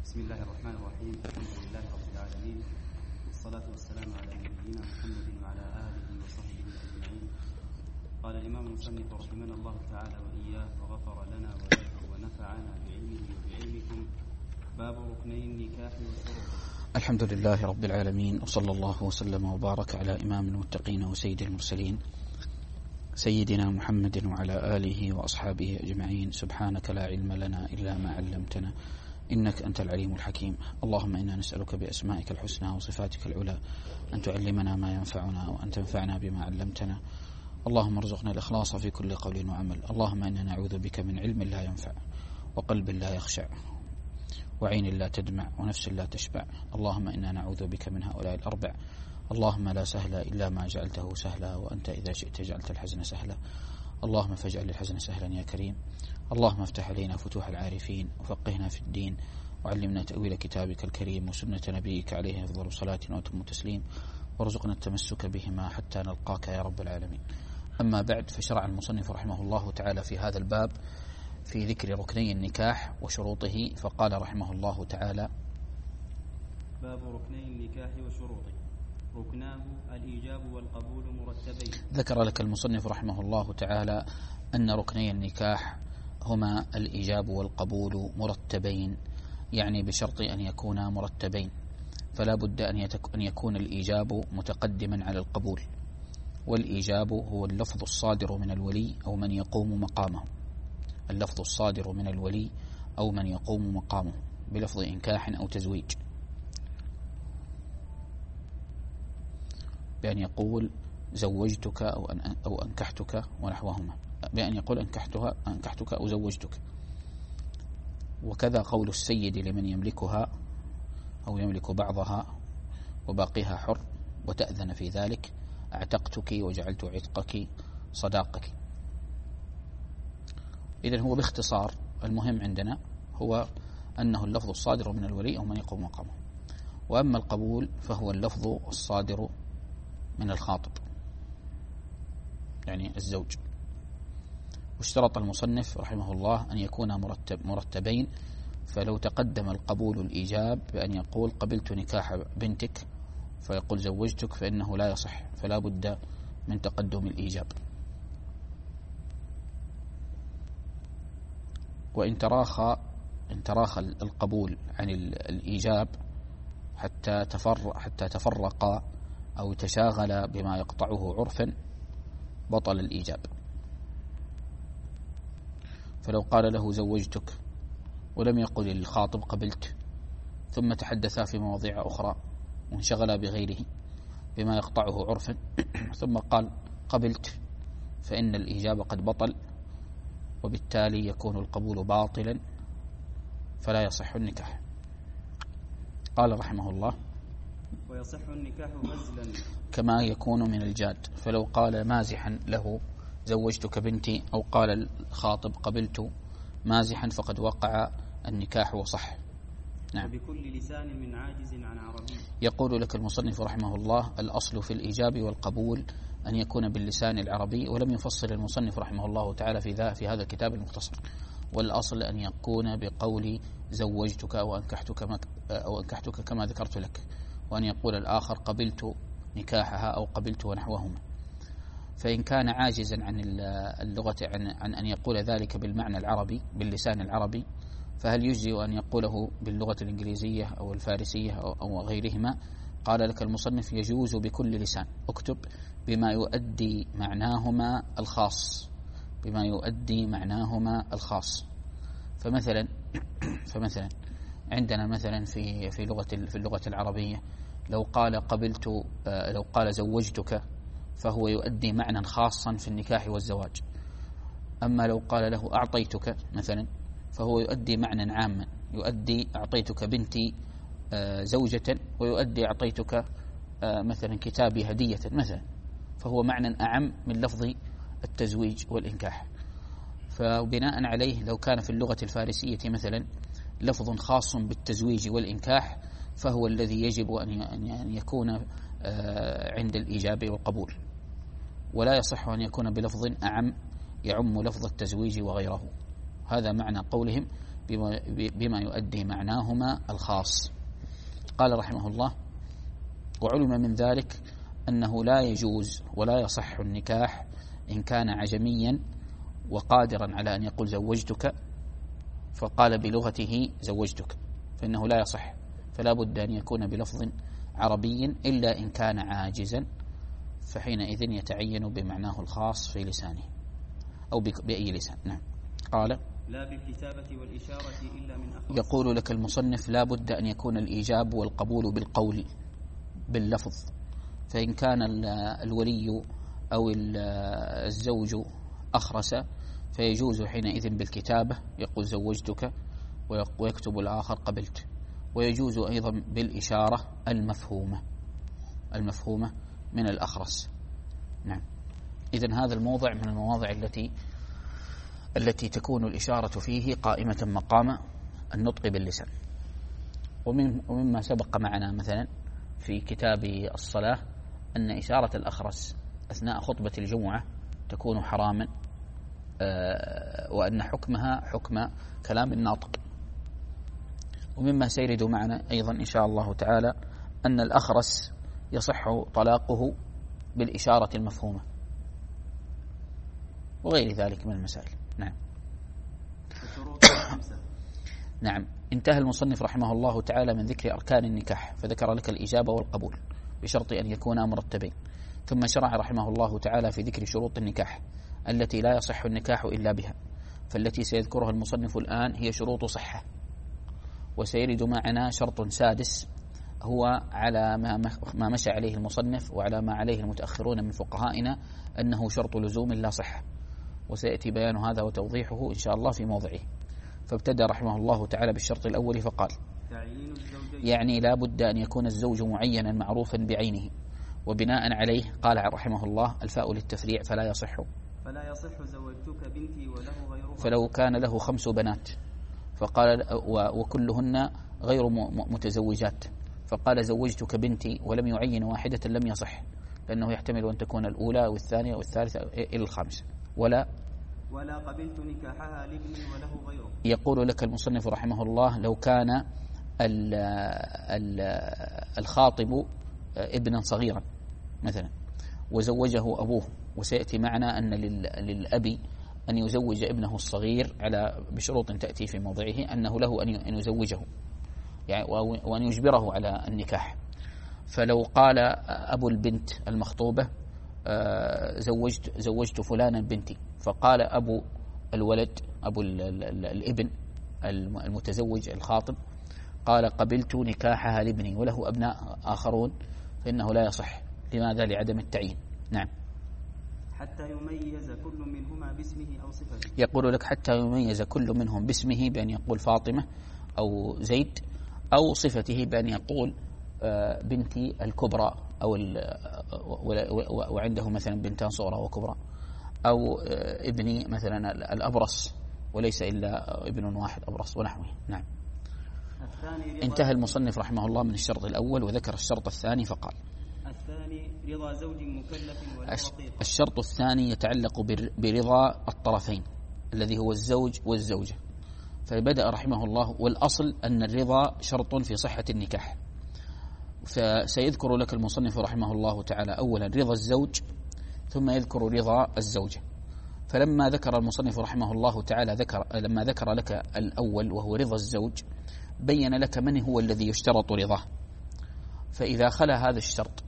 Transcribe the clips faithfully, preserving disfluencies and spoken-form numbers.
بسم الله الرحمن الرحيم. الحمد لله رب العالمين، والصلاة والسلام على نبينا محمد وعلى آله وصحبه أجمعين. قال الإمام المصنف رحمنا الله تعالى وإياه وغفر لنا وله ونفعنا بعلمه وبعلمكم. باب ركني النكاح وشروطه. الحمد لله رب العالمين، وصلى الله وسلم وبارك على إمام المتقين وسيد المرسلين سيدنا محمد وعلى آله وأصحابه أجمعين. سبحانك لا علم لنا إلا ما علمتنا إنك أنت العليم الحكيم. اللهم إنا نسألك بأسمائك الحسنى وصفاتك العلى أن تعلمنا ما ينفعنا وأن تنفعنا بما علمتنا. اللهم ارزقنا الإخلاص في كل قول وعمل. اللهم إنا نعوذ بك من علم لا ينفع وقلب لا يخشع وعين لا تدمع ونفس لا تشبع. اللهم إنا نعوذ بك من هؤلاء الأربع. اللهم لا سهل إلا ما جعلته سهلا، وأنت إذا شئت جعلت الحزن سهلا. اللهم فاجعل الحزن سهلا يا كريم. اللهم افتح علينا فتوح العارفين، وفقهنا في الدين، وعلمنا تأويل كتابك الكريم وسنة نبيك عليه أفضل صلاة وأتم تسليم، وارزقنا التمسك بهما حتى نلقاك يا رب العالمين. أما بعد، فشرع المصنف رحمه الله تعالى في هذا الباب في ذكر ركني النكاح وشروطه، فقال رحمه الله تعالى: باب ركني النكاح وشروطه. ركناه الإيجاب والقبول مرتبين. ذكر لك المصنف رحمه الله تعالى أن ركني النكاح هما الإيجاب والقبول مرتبين، يعني بشرط أن يكونا مرتبين، فلا بد أن يكون الإيجاب متقدما على القبول. والإيجاب هو اللفظ الصادر من الولي أو من يقوم مقامه، اللفظ الصادر من الولي أو من يقوم مقامه بلفظ إنكاح أو تزويج، بأن يقول زوجتك أو أو أنكحتك ونحوهما، بأن يقول أنكحتها أنكحتك أو زوجتك. وكذا قول السيد لمن يملكها أو يملك بعضها وباقيها حر وتأذن في ذلك: اعتقتك وجعلت عتقك صداقك. إذن هو باختصار المهم عندنا هو أنه اللفظ الصادر من الولي أو من يقوم مقامه. وأما القبول فهو اللفظ الصادر من الخاطب، يعني الزوج. واشترط المصنف رحمه الله أن يكون مرتب مرتبين، فلو تقدم القبول الإيجاب بأن يقول قبلت نكاح بنتك فيقول زوجتك، فإنه لا يصح، فلا بد من تقدم الإيجاب. وإن تراخى إن تراخى القبول عن الإيجاب حتى تفرق حتى تفرق أو تشاغل بما يقطعه عرفا بطل الإيجاب. فلو قال له زوجتك ولم يقل للخاطب قبلت، ثم تحدثا في مواضيع أخرى وانشغلا بغيره بما يقطعه عرفا ثم قال قبلت، فإن الإيجاب قد بطل، وبالتالي يكون القبول باطلا فلا يصح النكاح. قال رحمه الله: ويصح النكاح غزلا كما يكون من الجاد. فلو قال مازحا له زوجتك بنتي، أو قال الخاطب قبلت مازحا، فقد وقع النكاح وصح. نعم. وبكل لسان من عاجز عن عربي. يقول لك المصنف رحمه الله: الأصل في الإيجاب والقبول أن يكون باللسان العربي، ولم يفصل المصنف رحمه الله تعالى في ذا في هذا الكتاب المختصر. والأصل أن يكون بقول زوجتك أو أنكحتك أو أنكحتك كما ذكرت لك، وأن يقول الآخر قبلت نكاحها أو قبلت ونحوهما. فإن كان عاجزا عن اللغة عن, عن أن يقول ذلك بالمعنى العربي باللسان العربي، فهل يجزي أن يقوله باللغة الإنجليزية أو الفارسية أو, أو غيرهما؟ قال لك المصنف: يجوز بكل لسان. اكتب: بما يؤدي معناهما الخاص، بما يؤدي معناهما الخاص. فمثلا فمثلا عندنا مثلا في في لغة في اللغة العربية لو قال قبلت لو قال زوجتك فهو يؤدي معنى خاصا في النكاح والزواج. أما لو قال له أعطيتك مثلا فهو يؤدي معنى عاما، يؤدي أعطيتك بنتي زوجة، ويؤدي أعطيتك مثلا كتابي هدية مثلا، فهو معنى أعم من لفظ التزويج والإنكاح. فبناء عليه لو كان في اللغة الفارسية مثلا لفظ خاص بالتزويج والإنكاح، فهو الذي يجب أن يكون عند الإيجاب والقبول، ولا يصح أن يكون بلفظ أعم يعم لفظ التزويج وغيره. هذا معنى قولهم بما, بما يؤدي معناهما الخاص. قال رحمه الله: وعلم من ذلك أنه لا يجوز ولا يصح النكاح إن كان عجميا وقادرا على أن يقول زوجتك، فقال بلغته زوجتك، فإنه لا يصح، فلا بد أن يكون بلفظ عربي إلا إن كان عاجزا، فحينئذ يتعين بمعناه الخاص في لسانه أو بأي لسان. نعم. قال: لا بالكتابة والإشارة إلا من أخص. يقول لك المصنف: لا بد أن يكون الإيجاب والقبول بالقول باللفظ، فإن كان الولي أو الزوج أخرس فيجوز حينئذ بالكتابة، يقول زوجتك، ويكتب الآخر قبلت. ويجوز أيضا بالإشارة المفهومة المفهومة من الأخرس. نعم. إذن هذا الموضع من المواضع التي التي تكون الإشارة فيه قائمة مقام النطق باللسان. ومن ومما سبق معنا مثلا في كتاب الصلاة أن إشارة الأخرس أثناء خطبة الجمعة تكون حراما، وأن حكمها حكم كلام الناطق. ومما سيرد معنا أيضا إن شاء الله تعالى أن الأخرس يصح طلاقه بالإشارة المفهومة وغير ذلك من المسائل. نعم. نعم. انتهى المصنف رحمه الله تعالى من ذكر أركان النكاح، فذكر لك الإجابة والقبول بشرط أن يكونا مرتبين، ثم شرع رحمه الله تعالى في ذكر شروط النكاح التي لا يصح النكاح إلا بها، فالتي سيذكرها المصنف الآن هي شروط صحة. وسيرد معنا شرط سادس هو على ما مشى عليه المصنف وعلى ما عليه المتأخرون من فقهائنا أنه شرط لزوم لا صحة، وسيأتي بيان هذا وتوضيحه إن شاء الله في موضعه. فابتدى رحمه الله تعالى بالشرط الأول فقال: يعني لا بد أن يكون الزوج معينا معروفا بعينه، وبناء عليه قال رحمه الله: الفاء للتفريع فلا يصح فلا يصح زوجتك بنتي وله غيرها. فلو كان له خمس بنات فقال وكلهن غير متزوجات فقال زوجتك بنتي ولم يعين واحدة لم يصح، لأنه يحتمل أن تكون الأولى والثانية والثالثة إلى الخامسة. ولا ولا قبلت نكاحها لابني وله غيره. يقول لك المصنف رحمه الله: لو كان ال ال الخاطب ابنا صغيرا مثلا وزوجه أبوه، وسيأتي معنا أن للأب أن يزوج ابنه الصغير على بشروط تأتي في موضعه، أنه له أن يزوجه يعني وأن يجبره على النكاح. فلو قال أبو البنت المخطوبة زوجت زوجت فلانا بنتي، فقال أبو الولد أبو الابن المتزوج الخاطب قال قبلت نكاحها لابني وله أبناء آخرون، فإنه لا يصح. لماذا؟ لعدم التعيين. نعم. حتى يميز كل منهما باسمه أو صفته. يقول لك حتى يميز كل منهم باسمه بأن يقول فاطمة أو زيد، أو صفته بأن يقول بنتي الكبرى أو وعنده مثلا بنتان صغرى وكبرى، أو ابني مثلا الأبرص وليس إلا ابن واحد أبرص ونحوه. نعم. انتهى المصنف رحمه الله من الشرط الأول وذكر الشرط الثاني فقال: الثاني رضا زوج مكلف ولا رقيق. الشرط الثاني يتعلق برضا الطرفين الذي هو الزوج والزوجة. فبدأ رحمه الله: والأصل أن الرضا شرط في صحة النكاح. فسيذكر لك المصنف رحمه الله تعالى أولا رضا الزوج، ثم يذكر رضا الزوجة. فلما ذكر المصنف رحمه الله تعالى ذكر لما ذكر لك الأول وهو رضا الزوج، بين لك من هو الذي يشترط رضاه. فإذا خلا هذا الشرط،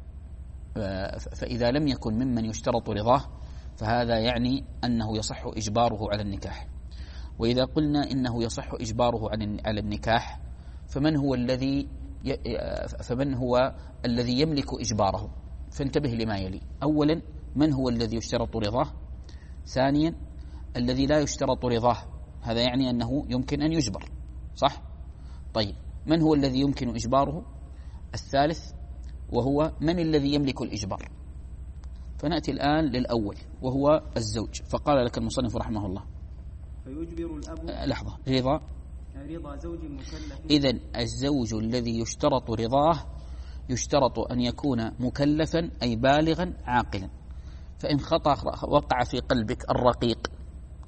فإذا لم يكن ممن يشترط رضاه، فهذا يعني أنه يصح إجباره على النكاح. وإذا قلنا إنه يصح إجباره على النكاح، فمن هو الذي فمن هو الذي يملك إجباره؟ فانتبه لما يلي. أولا، من هو الذي يشترط رضاه؟ ثانيا، الذي لا يشترط رضاه، هذا يعني أنه يمكن أن يجبر، صح؟ طيب، من هو الذي يمكن إجباره؟ الثالث، وهو من الذي يملك الإجبار. فنأتي الآن للأول وهو الزوج. فقال لك المصنف رحمه الله: فيجبر الأب لحظة رضا رضا زوج مكلف. إذن الزوج الذي يشترط رضاه يشترط أن يكون مكلفا أي بالغا عاقلا. فإن خطأ وقع في قلبك الرقيق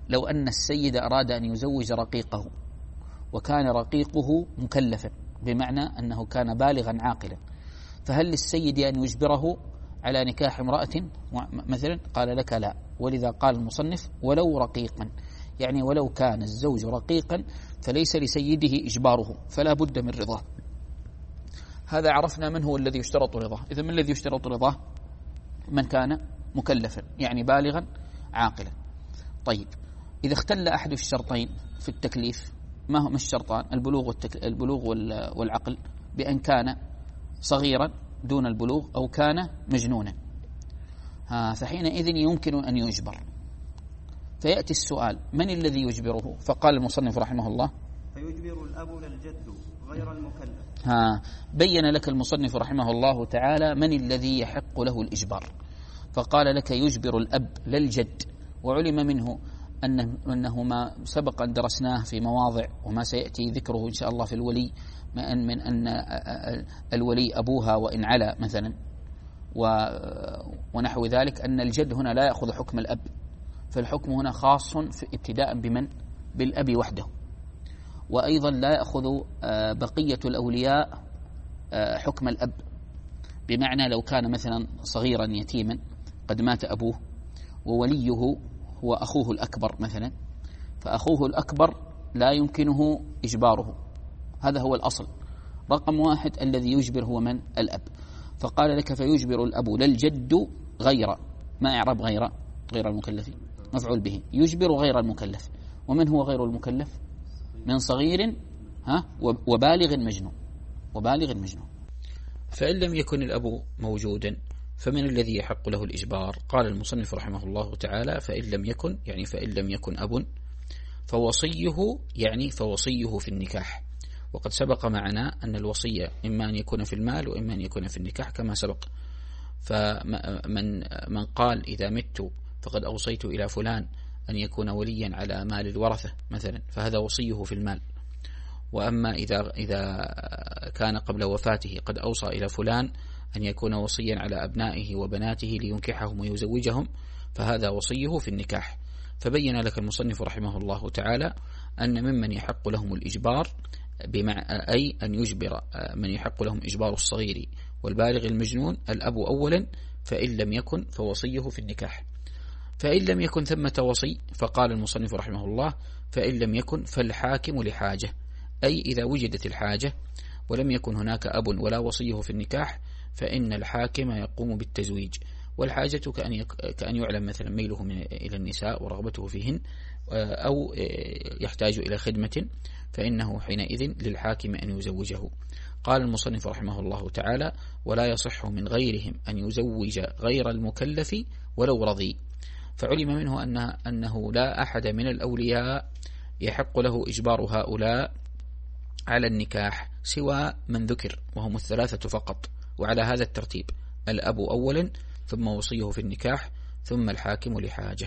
لو أن السيد أراد أن يزوج رقيقه وكان رقيقه مكلفا بمعنى أنه كان بالغا عاقلا، فهل للسيد أن يجبره على نكاح امرأة مثلا؟ قال لك لا، ولذا قال المصنف ولو رقيقا، يعني ولو كان الزوج رقيقا فليس لسيده إجباره، فلا بد من رضاه. هذا عرفنا من هو الذي يشترط رضاه. إذا من الذي يشترط رضاه؟ من كان مكلفا يعني بالغا عاقلا. طيب إذا اختل أحد الشرطين في التكليف، ما هما الشرطان؟ البلوغ, والتك... البلوغ والعقل، بأن كان صغيرا دون البلوغ أو كان مجنونا، ها فحينئذ يمكن أن يجبر. فيأتي السؤال من الذي يجبره؟ فقال المصنف رحمه الله فيجبر الأب للجد غير المكلف. ها بين لك المصنف رحمه الله تعالى من الذي يحق له الإجبار، فقال لك يجبر الأب للجد، وعلم منه أنه, أنه ما سبق أن درسناه في مواضع وما سيأتي ذكره إن شاء الله في الولي، من, من أن الولي أبوها وإن علا مثلا ونحو ذلك، أن الجد هنا لا يأخذ حكم الأب، فالحكم هنا خاص في ابتداء بمن؟ بالأب وحده. وأيضا لا يأخذ بقية الأولياء حكم الأب، بمعنى لو كان مثلا صغيرا يتيما قد مات أبوه ووليه هو أخوه الأكبر مثلا، فأخوه الأكبر لا يمكنه إجباره، هذا هو الأصل. رقم واحد الذي يجبر هو من؟ الأب. فقال لك فيجبر الأب للجد غير، ما إعراب غير؟ غير المكلف مفعول به، يجبر غير المكلف. ومن هو غير المكلف؟ من صغير ها وبالغ مجنون، وبالغ مجنون. فإن لم يكن الأب موجودا فمن الذي يحق له الإجبار؟ قال المصنف رحمه الله تعالى فإن لم يكن، يعني فإن لم يكن أب فوصيه، يعني فوصيه في النكاح. وقد سبق معنا أن الوصية إما أن يكون في المال وإما أن يكون في النكاح كما سبق. فمن من قال إذا مت فقد أوصيت إلى فلان أن يكون وليا على مال الورثة مثلا، فهذا وصيه في المال. وأما إذا إذا كان قبل وفاته قد أوصى إلى فلان أن يكون وصيا على أبنائه وبناته لينكحهم ويزوجهم، فهذا وصيه في النكاح. فبين لك المصنف رحمه الله تعالى أن ممن يحق لهم الإجبار بمع أي أن يجبر من يحق لهم إجبار الصغير والبالغ المجنون الأب أولا، فإن لم يكن فوصيه في النكاح. فإن لم يكن ثمة وصي، فقال المصنف رحمه الله فإن لم يكن فالحاكم لحاجة، أي إذا وجدت الحاجة ولم يكن هناك أب ولا وصيه في النكاح فإن الحاكم يقوم بالتزويج. والحاجة كأن, يك... كأن يعلم مثلا ميله من... إلى النساء ورغبته فيهن، أو يحتاج إلى خدمة، فإنه حينئذ للحاكم أن يزوجه. قال المصنف رحمه الله تعالى ولا يصح من غيرهم أن يزوج غير المكلف ولو رضي. فعلم منه أن أنه لا أحد من الأولياء يحق له إجبار هؤلاء على النكاح سوى من ذكر وهم الثلاثة فقط، وعلى هذا الترتيب: الأب أولا، ثم وصيه في النكاح، ثم الحاكم لحاجة.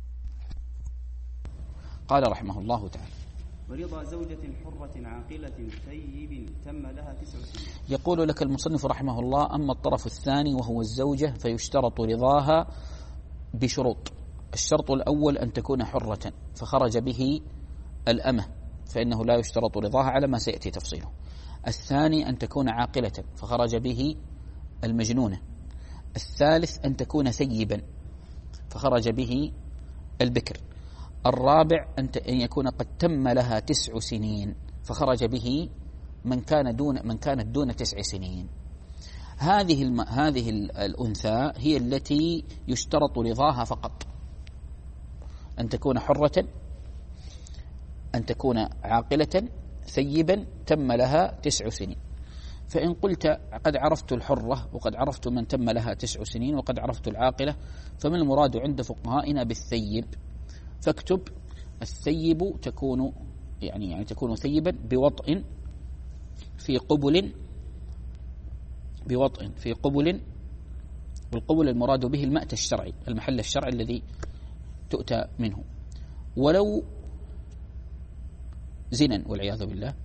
قال رحمه الله تعالى ورضا زوجة حرة عاقلة ثيب تم لها تسع سنين. يقول لك المصنف رحمه الله أما الطرف الثاني وهو الزوجة فيشترط رضاها بشروط. الشرط الأول أن تكون حرة فخرج به الأمة، فإنه لا يشترط رضاها على ما سيأتي تفصيله. الثاني أن تكون عاقلة فخرج به المجنونة. الثالث أن تكون ثيبا فخرج به البكر. الرابع أن يكون قد تم لها تسع سنين فخرج به من كان دون من كانت دون تسع سنين. هذه الم... هذه الأنثى هي التي يشترط رضاها فقط، أن تكون حرة، أن تكون عاقلة، ثيبا، تم لها تسع سنين. فإن قلت قد عرفت الحرة وقد عرفت من تم لها تسع سنين وقد عرفت العاقلة، فمن المراد عند فقهائنا بالثيب؟ فاكتب الثيب تكون يعني يعني تكون ثيبا بوطء في قبل بوطء في قبل والقبل المراد به المأتى الشرعي، المحل الشرعي الذي تؤتى منه، ولو زنا والعياذ بالله،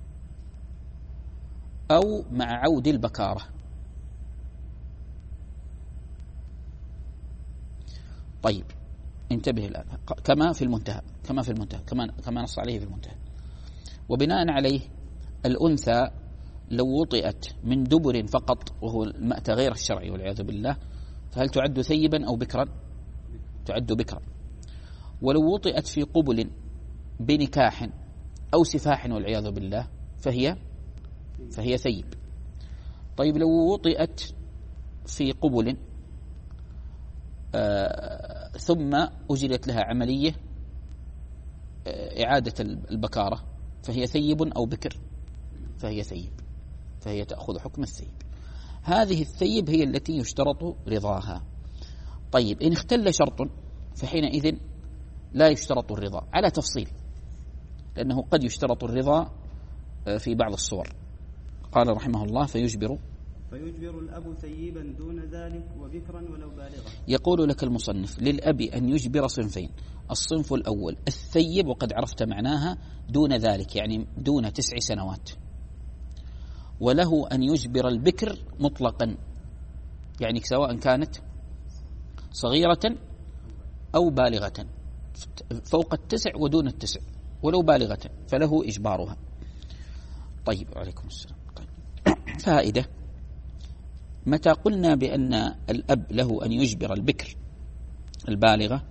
أو مع عود البكارة. طيب انتبه الآن، كما في المنتهى كما في المنتهى كما كما نص عليه في المنتهى. وبناء عليه الأنثى لو وطئت من دبر فقط وهو المأتى غير الشرعي والعياذ بالله فهل تعد ثيبا أو بكرا؟ تعد بكرا. ولو وطئت في قبل بنكاح أو سفاح والعياذ بالله فهي فهي ثيب. طيب لو وطئت في قبل آه ثم أجرت لها عملية آه إعادة البكارة فهي ثيب أو بكر؟ فهي ثيب، فهي تأخذ حكم الثيب. هذه الثيب هي التي يشترط رضاها. طيب إن اختل شرط فحينئذ لا يشترط الرضا على تفصيل، لأنه قد يشترط الرضا في بعض الصور. قال رحمه الله فيجبر فيجبر الأب ثيبا دون ذلك وبكرا ولو بالغا. يقول لك المصنف للأب أن يجبر صنفين. الصنف الأول الثيب، وقد عرفت معناها، دون ذلك يعني دون تسع سنوات. وله أن يجبر البكر مطلقا، يعني سواء كانت صغيرة أو بالغة، فوق التسع ودون التسع، ولو بالغة فله إجبارها. طيب عليكم السلام. طيب. فائدة: متى قلنا بأن الأب له أن يجبر البكر البالغة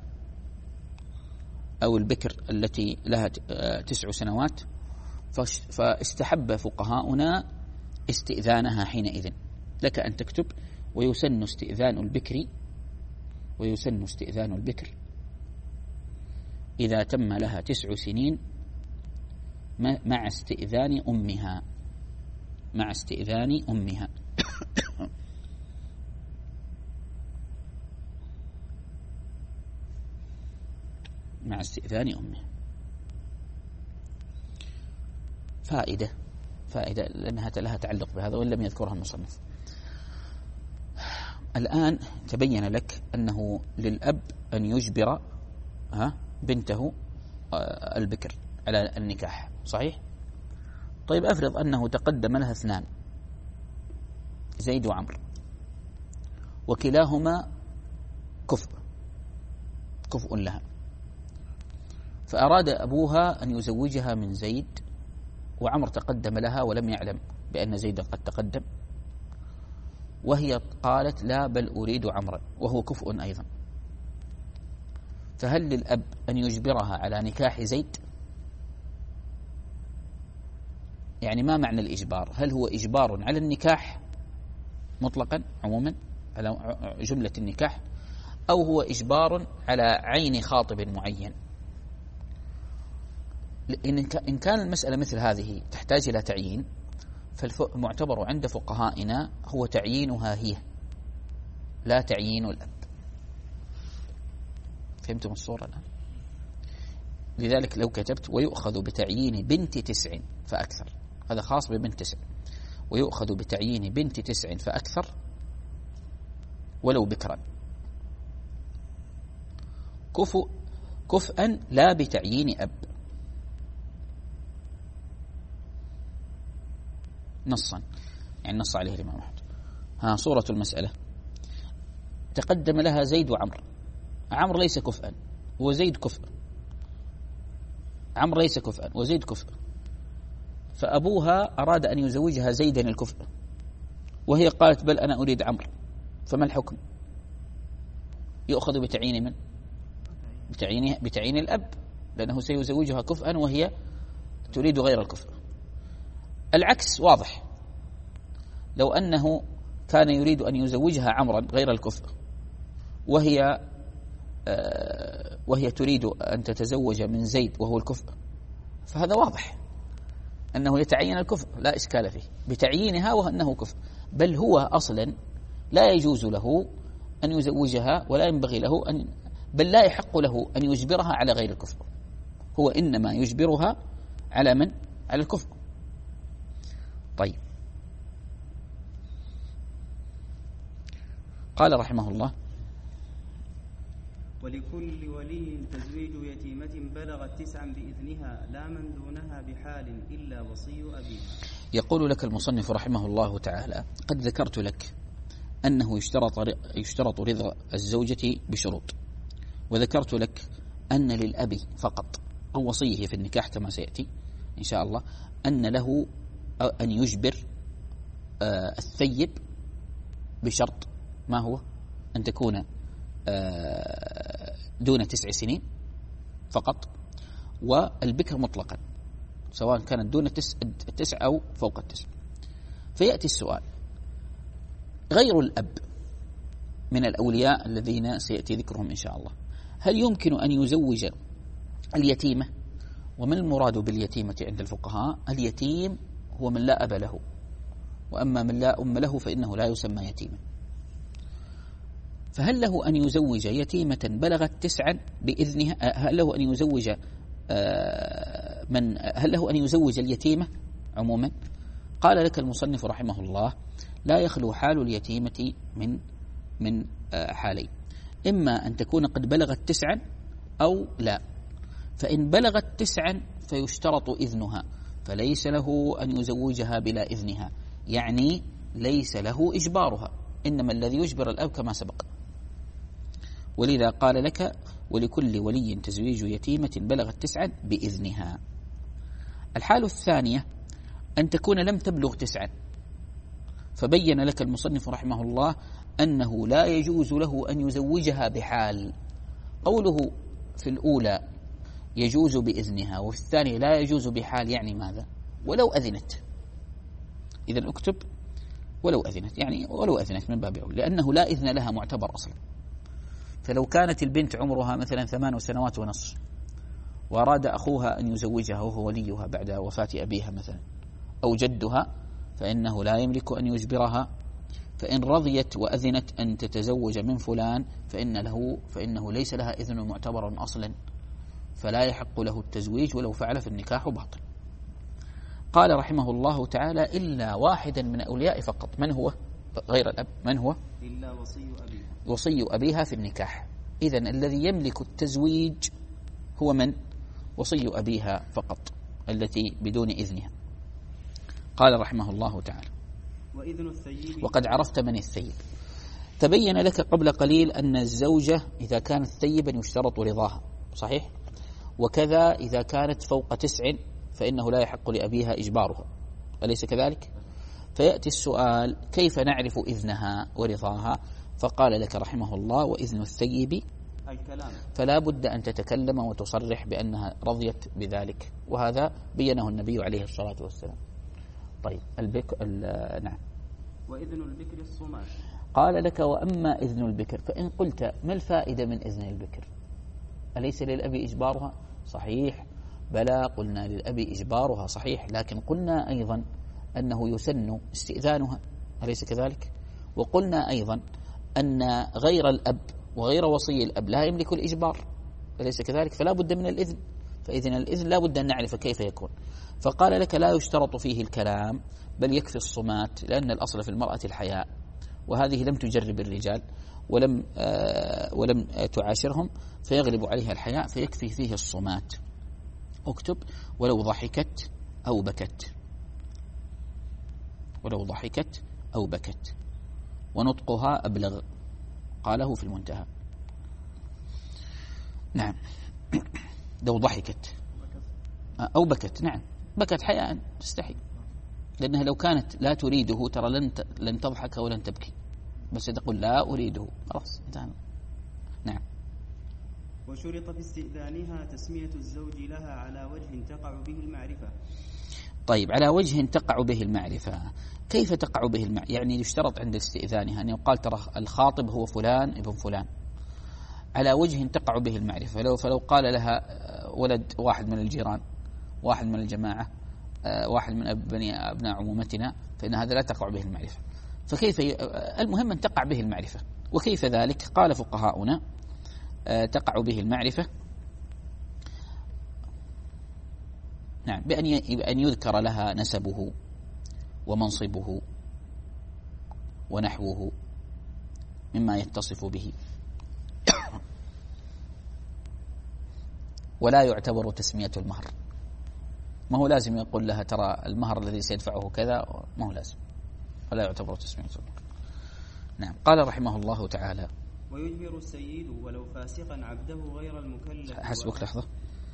أو البكر التي لها تسع سنوات فاستحب فقهاؤنا استئذانها حينئذ. لك أن تكتب: ويسن استئذان البكر ويسن استئذان البكر إذا تم لها تسع سنين مع استئذان أمها مع استئذان أمها مع استئذان أمها. فائدة فائدة لأنها لها تعلق بهذا وإن لم يذكرها المصنف. الآن تبين لك أنه للأب أن يجبر ها بنته البكر على النكاح، صحيح؟ طيب أفرض أنه تقدم لها اثنان، زيد وعمر، وكلاهما كفء كفء لها، فأراد أبوها أن يزوجها من زيد، وعمر تقدم لها ولم يعلم بأن زيدا قد تقدم، وهي قالت: لا، بل أريد عمرا، وهو كفء أيضا. فهل للأب أن يجبرها على نكاح زيد؟ يعني ما معنى الإجبار؟ هل هو إجبار على النكاح مطلقا عموما على جملة النكاح، أو هو إجبار على عين خاطب معين؟ إن كان المسألة مثل هذه تحتاج إلى تعيين، فالمعتبر عند فقهائنا هو تعيينها هي، لا تعيين الأب. فهمتم الصورة الآن؟ لذلك لو كتبت: ويؤخذ بتعيين بنت تسع فأكثر، هذا خاص ببنت تسع، ويؤخذ بتعيين بنت تسع فأكثر ولو بكرا، كفء كفءا لا بتعيين أب، نصا، يعني نص عليه الإمام أحمد. ها صورة المسألة: تقدم لها زيد وعمر، عمرو ليس كفءا وزيد كفء، عمرو ليس كفءا وزيد كفء، فأبوها أراد أن يزوجها زيدا الكفء، وهي قالت: بل أنا أريد عمرو، فما الحكم؟ يؤخذ بتعيين من؟ بتعيين بتعيين الأب، لأنه سيزوجها كفءا وهي تريد غير الكفء. العكس واضح، لو أنه كان يريد أن يزوجها عمرا غير الكفء، وهي آه وهي تريد أن تتزوج من زيد وهو الكفء، فهذا واضح أنه يتعين الكفء، لا إشكال فيه بتعيينها وأنه كفء، بل هو أصلا لا يجوز له أن يزوجها ولا ينبغي له أن، بل لا يحق له أن يجبرها على غير الكفء، هو إنما يجبرها على من؟ على الكفء. طيب، قال رحمه الله: ولكل ولي تزويج يتيمة بلغت تسعا بإذنها لا من دونها بحال إلا وصي أبيها. يقول لك المصنف رحمه الله تعالى: قد ذكرت لك أنه يشترط يشترط رضا الزوجة بشروط، وذكرت لك أن للأب فقط أو وصيه في النكاح كما سيأتي إن شاء الله أن له أن يجبر الثيب بشرط، ما هو؟ أن تكون دون تسع سنين فقط، والبكر مطلقا سواء كانت دون التسع أو فوق التسع. فيأتي السؤال: غير الأب من الأولياء الذين سيأتي ذكرهم إن شاء الله، هل يمكن أن يزوج اليتيمة؟ وما المراد باليتيمة عند الفقهاء؟ اليتيم هو من لا أب له، وأما من لا أم له فإنه لا يسمى يتيما. فهل له أن يزوج يتيمة بلغت تسعا بإذنها؟ هل له أن يزوج من هل له أن يزوج اليتيمة عموما؟ قال لك المصنف رحمه الله: لا يخلو حال اليتيمة من من حالين، إما أن تكون قد بلغت تسعا أو لا. فإن بلغت تسعا فيشترط إذنها، فليس له أن يزوجها بلا إذنها، يعني ليس له إجبارها، إنما الذي يجبر الأب كما سبق. ولذا قال لك: ولكل ولي تزويج يتيمة بلغت تسعا بإذنها. الحالة الثانية أن تكون لم تبلغ تسعا، فبين لك المصنف رحمه الله أنه لا يجوز له أن يزوجها بحال. قوله في الأولى يجوز بإذنها وفي الثانية لا يجوز بحال، يعني ماذا؟ ولو أذنت. إذا اكتب ولو أذنت، يعني ولو أذنت من باب أولى، لأنه لا إذن لها معتبر أصلا. فلو كانت البنت عمرها مثلا ثمان سنوات ونصف وأراد أخوها أن يزوجها وهو وليها بعد وفاة أبيها مثلا أو جدها، فإنه لا يملك أن يجبرها. فإن رضيت وأذنت أن تتزوج من فلان فإن له فإنه ليس لها إذن معتبر أصلا، فلا يحق له التزويج ولو فعل في النكاح باطل. قال رحمه الله تعالى: إلا واحدا من أولياء فقط. من هو؟ غير الأب. من هو؟ إلا وصي أبيها. وصي أبيها في النكاح. إذن الذي يملك التزويج هو من؟ وصي أبيها فقط، التي بدون إذنها. قال رحمه الله تعالى: وإذن الثيب. وقد عرفت من الثيب. تبين لك قبل قليل أن الزوجة إذا كانت ثيبا يشترط رضاها، صحيح؟ وكذا إذا كانت فوق تسع فإنه لا يحق لأبيها إجبارها، أليس كذلك؟ فيأتي السؤال: كيف نعرف إذنها ورضاها؟ فقال لك رحمه الله: وإذن الثيب الكلام، فلا بد أن تتكلم وتصرح بأنها رضيت بذلك، وهذا بينه النبي عليه الصلاة والسلام. طيب البك نعم. وإذن البكر الصمات. قال لك: وأما إذن البكر، فإن قلت ما الفائدة من إذن البكر؟ أليس للأب إجبارها؟ صحيح، بلى، قلنا للأب إجبارها صحيح، لكن قلنا أيضا أنه يسن استئذانها، أليس كذلك؟ وقلنا أيضا أن غير الأب وغير وصي الأب لا يملك الإجبار، أليس كذلك؟ فلا بد من الإذن، فإذن الإذن لا بد أن نعرف كيف يكون. فقال لك: لا يشترط فيه الكلام بل يكفي الصمات، لأن الأصل في المرأة الحياء، وهذه لم تجرب الرجال ولم آه ولم آه تعاشرهم، فيغلب عليها الحياء، فيكفي فيه الصمات. اكتب: ولو ضحكت أو بكت. ولو ضحكت أو بكت، ونطقها أبلغ، قاله في المنتهى. نعم. لو ضحكت أو بكت، نعم، بكت حياء تستحي، لأنها لو كانت لا تريده ترى لن لن تضحك ولن تبكي، بس تقول لا أريده، خلاص انتهى. نعم. وشرط في استئذانها تسمية الزوج لها على وجه تقع به المعرفة. طيب، على وجه تقع به المعرفة، كيف تقع به المعرفة؟ يعني يشترط عند استئذانها أن يقال ترى الخاطب هو فلان ابن فلان، على وجه تقع به المعرفة. فلو, فلو قال لها ولد واحد من الجيران، واحد من الجماعة، واحد من بني أبناء عمومتنا، فإن هذا لا تقع به المعرفة. فكيف ي... المهم أن تقع به المعرفة. وكيف ذلك؟ قال فقهاؤنا: تقع به المعرفة نعم بأن بأن يذكر لها نسبه ومنصبه ونحوه مما يتصف به، ولا يعتبر تسمية المهر. ما هو لازم يقول لها ترى المهر الذي سيدفعه كذا، ما هو لازم، ولا يعتبر تسمية المهر. نعم. قال رحمه الله تعالى: ويجبر السيد ولو فاسقا عبده غير المكلف. حسبك لحظة.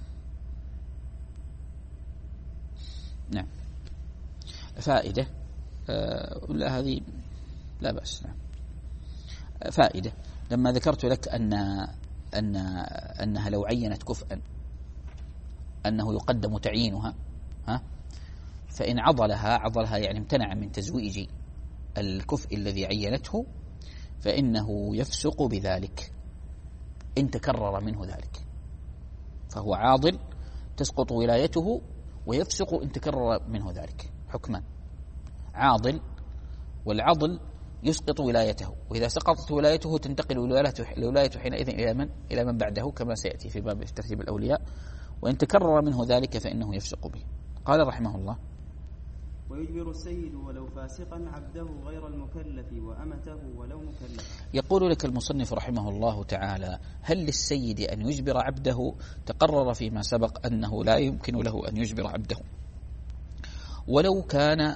نعم. فائدة آه لا هذه لا بأس. نعم. فائدة لما ذكرت لك أن أن أنها لو عينت كفءا أنه يقدم تعيينها، ها، فإن عضلها عضلها يعني امتنع من تزويج الكفء الذي عينته فإنه يفسق بذلك إن تكرر منه ذلك، فهو عاضل تسقط ولايته ويفسق إن تكرر منه ذلك. حكما عاضل، والعضل يسقط ولايته، وإذا سقطت ولايته تنتقل ولايته حينئذ إلى من؟ إلى من بعده كما سيأتي في باب ترتيب الأولياء، وإن تكرر منه ذلك فإنه يفسق به. قال رحمه الله: ويجبر السيد ولو فاسقا عبده غير المكلف وأمته ولو مكلف. يقول لك المصنف رحمه الله تعالى: هل للسيد أن يجبر عبده؟ تقرر فيما سبق أنه لا يمكن له أن يجبر عبده ولو كان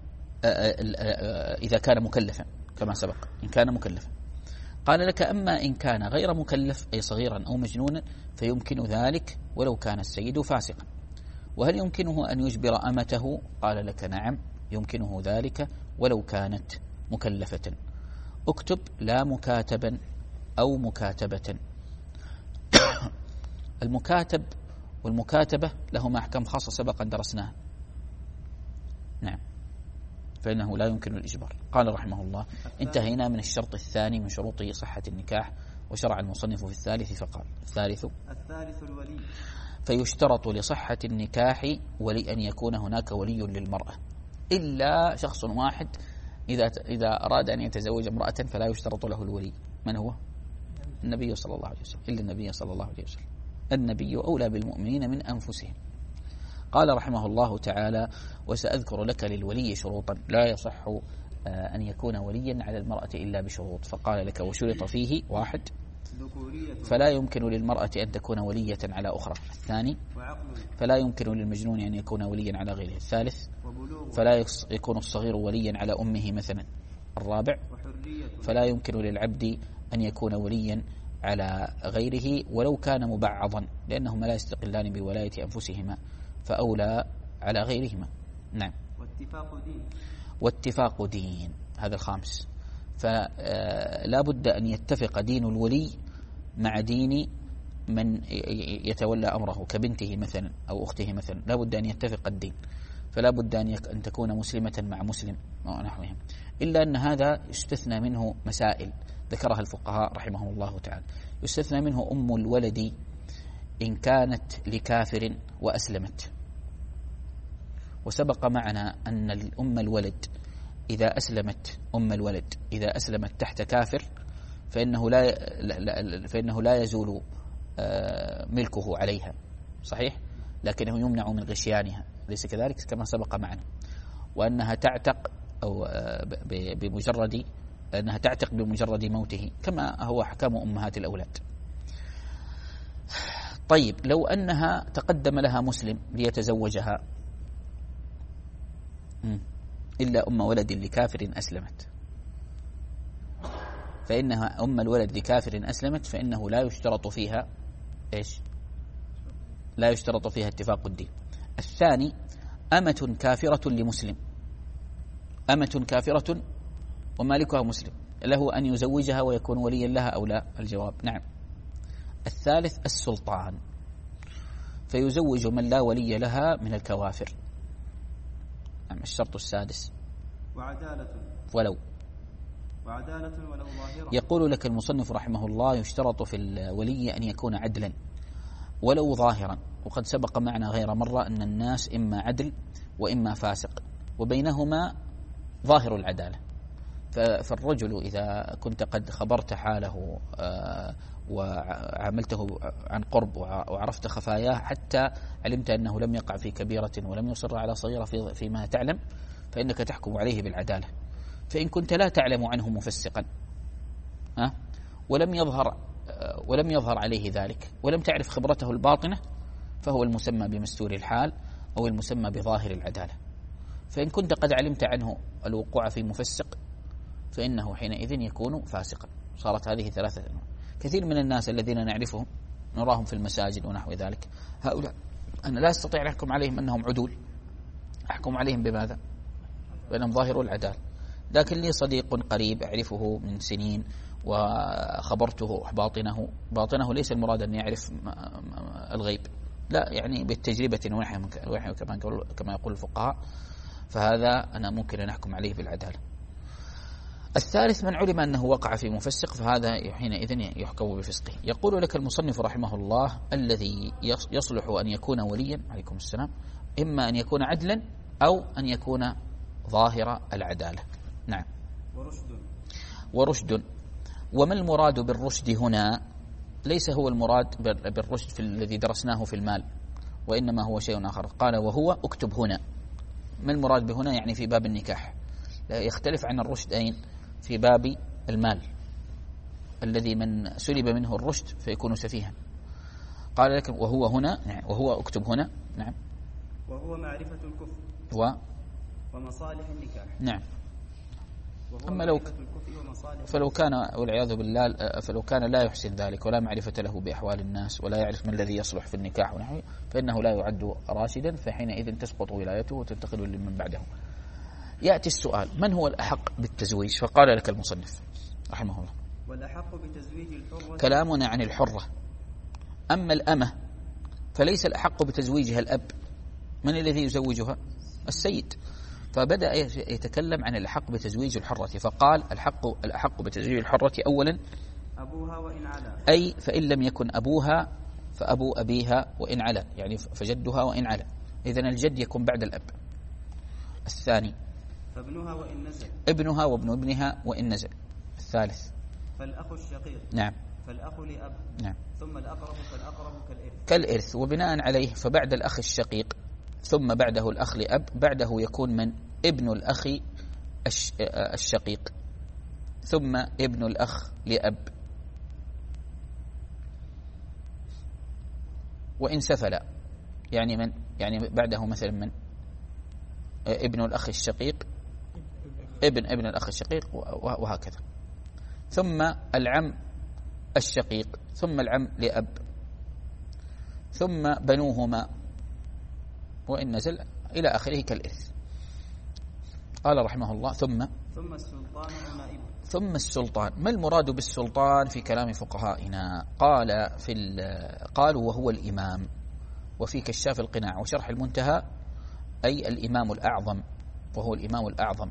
إذا كان مكلفا كما سبق، إن كان مكلفا. قال لك: أما إن كان غير مكلف أي صغيرا أو مجنونا فيمكن ذلك ولو كان السيد فاسقا. وهل يمكنه أن يجبر أمته؟ قال لك: نعم يمكنه ذلك ولو كانت مكلفة. اكتب: لا مكاتبا أو مكاتبة. المكاتب والمكاتبة لهما أحكام خاصة سبقا درسناها. نعم، فإنه لا يمكن الإجبار. قال رحمه الله: انتهينا من الشرط الثاني من شروط صحة النكاح، وشرع المصنف في الثالث فقال: الثالث الثالث الولي. فيشترط لصحة النكاح ولي أن يكون هناك ولي للمرأة، إلا شخص واحد إذا إذا أراد أن يتزوج امرأة فلا يشترط له الولي. من هو؟ النبي صلى الله عليه وسلم. إلا النبي صلى الله عليه وسلم. النبي أولى بالمؤمنين من أنفسهم. قال رحمه الله تعالى: وسأذكر لك للولي شروطا لا يصح أن يكون وليا على المرأة إلا بشروط. فقال لك: وشرط فيه: واحد، فلا يمكن للمرأة أن تكون ولية على أخرى. الثاني: فلا يمكن للمجنون أن يكون وليا على غيره. الثالث: فلا يكون الصغير وليا على أمه مثلا. الرابع: فلا يمكن للعبد أن يكون وليا على غيره ولو كان مبعضا، لأنهما لا يستقلان بولاية أنفسهما فأولى على غيرهما. نعم. واتفاق دين. واتفاق دين هذا الخامس. فلا بد أن يتفق دين الولي مع دين من يتولى أمره كبنته مثلا أو أخته مثلا، لا بد أن يتفق الدين، فلا بد أن تكون مسلمة مع مسلم ونحوهم. إلا أن هذا يستثنى منه مسائل ذكرها الفقهاء رحمهم الله تعالى. يستثنى منه أم الولد إن كانت لكافر وأسلمت، وسبق معنا أن الأم الولد إذا أسلمت أم الولد إذا أسلمت تحت كافر فإنه لا فإنه لا يزول ملكه عليها، صحيح، لكنه يمنع من غشيانها، ليس كذلك كما سبق معنا. وأنها تعتق أو بمجرد أنها تعتق بمجرد موته كما هو أحكام أمهات الأولاد. طيب، لو أنها تقدم لها مسلم ليتزوجها إلا أم ولد لكافر أسلمت، فإنها أم الولد لكافر أسلمت فإنه لا يشترط فيها إيش؟ لا يشترط فيها اتفاق الدين. الثاني: أمة كافرة لمسلم، أمة كافرة ومالكها مسلم، له أن يزوجها ويكون وليا لها أو لا؟ الجواب: نعم. الثالث: السلطان، فيزوج من لا ولي لها من الكوافر. نعم. الشرط السادس: وعدالة ولو وعدالة ولو ظاهرة. يقول لك المصنف رحمه الله: يشترط في الولي أن يكون عدلا ولو ظاهرا. وقد سبق معنا غير مرة أن الناس إما عدل وإما فاسق، وبينهما ظاهر العدالة. فالرجل إذا كنت قد خبرت حاله وعاملته عن قرب وعرفت خفاياه حتى علمت أنه لم يقع في كبيرة ولم يصر على صغيرة فيما تعلم، فإنك تحكم عليه بالعدالة. فإن كنت لا تعلم عنه مفسقا ولم يظهر ولم يظهر عليه ذلك ولم تعرف خبرته الباطنة فهو المسمى بمستور الحال أو المسمى بظاهر العدالة. فإن كنت قد علمت عنه الوقوع في مفسق فإنه حينئذ يكون فاسقا. صارت هذه ثلاثة أنواع. كثير من الناس الذين نعرفهم نراهم في المساجد ونحو ذلك، هؤلاء أنا لا أستطيع أن أحكم عليهم أنهم عدول، أحكم عليهم بماذا؟ بأنهم ظاهروا العدالة. لكن لي صديق قريب أعرفه من سنين وخبرته باطنه، باطنه ليس المراد أن يعرف الغيب، لا، يعني بالتجربة ونحو كما يقول الفقهاء، فهذا أنا ممكن أن أحكم عليه بالعدالة. الثالث من علم أنه وقع في مفسق، فهذا حينئذ يحكم بفسقه. يقول لك المصنف رحمه الله: الذي يصلح أن يكون وليا، عليكم السلام، إما أن يكون عدلا أو أن يكون ظاهر العدالة. نعم. ورشد. ورشد. وما المراد بالرشد هنا؟ ليس هو المراد بالرشد في الذي درسناه في المال، وإنما هو شيء آخر. قال: وهو اكتب هنا. ما المراد بهنا؟ يعني في باب النكاح، يختلف عن الرشد أين؟ في باب المال، الذي من سلب منه الرشد فيكون سفيها. قال لك: وهو هنا، نعم، وهو اكتب هنا، نعم، وهو معرفة الكفر و ومصالح النكاح. نعم. أما لو فلو كان والعياذ بالله فلو كان لا يحسن ذلك ولا معرفة له بأحوال الناس ولا يعرف ما الذي يصلح في النكاح ونحوه، فإنه لا يعد راشدا، فحينئذ تسقط ولايته وتنتقل لمن بعده. يأتي السؤال: من هو الأحق بالتزويج؟ فقال لك المصنف رحمه الله: والأحق بتزويج الحرة. كلامنا عن الحرة. أما الأمة فليس الأحق بتزويجها الأب، من الذي يزوجها؟ السيد. فبدأ يتكلم عن الأحق بتزويج الحرة، فقال: الحق الأحق بتزويج الحرة أولا أبوها وإن علا، أي فإن لم يكن أبوها فأبو أبيها وإن علا، يعني فجدها وإن علا، إذن الجد يكون بعد الأب. الثاني فابنها وإن نزل، ابنها وابن ابنها وإن نزل. الثالث فالأخ الشقيق، نعم، فالأخ لأب، نعم، ثم الأقرب فالأقرب كالإرث. كالإرث. وبناء عليه فبعد الأخ الشقيق ثم بعده الأخ لأب، بعده يكون من؟ ابن الأخ الشقيق، ثم ابن الأخ لأب، وإن سفل يعني من؟ يعني بعده مثلا من؟ ابن الأخ الشقيق، ابن ابن الأخ الشقيق، وهكذا. ثم العم الشقيق، ثم العم لأب، ثم بنوهما وإن نزل إلى آخره كالإرث. قال رحمه الله: ثم ثم السلطان ونائبه. ثم السلطان. ما المراد بالسلطان في كلام فقهائنا؟ قال في قالوا: وهو الإمام. وفي كشاف القناع وشرح المنتهى أي الإمام الأعظم، وهو الإمام الأعظم.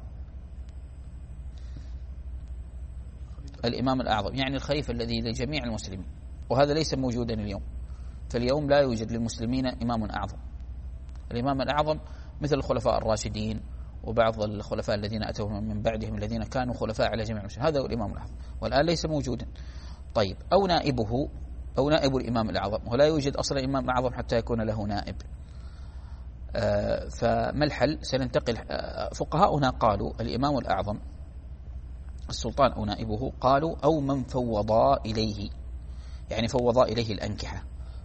الإمام الأعظم يعني الخليفة الذي لجميع المسلمين، وهذا ليس موجودا اليوم. فاليوم لا يوجد للمسلمين إمام أعظم. الإمام الأعظم مثل الخلفاء الراشدين وبعض الخلفاء الذين أتوا من بعدهم الذين كانوا خلفاء على جميع المسلمين، هذا هو الإمام الأعظم، والآن ليس موجودا. طيب، أو نائبه، أو نائب الإمام الأعظم، ولا يوجد أصلا إمام أعظم حتى يكون له نائب. آه فما الحل؟ سننتقل. آه فقهاؤنا قالوا: الإمام الأعظم السلطان أو نائبه، قالوا: أو من فوضا إليه، يعني فوضا إليه الأنكحة.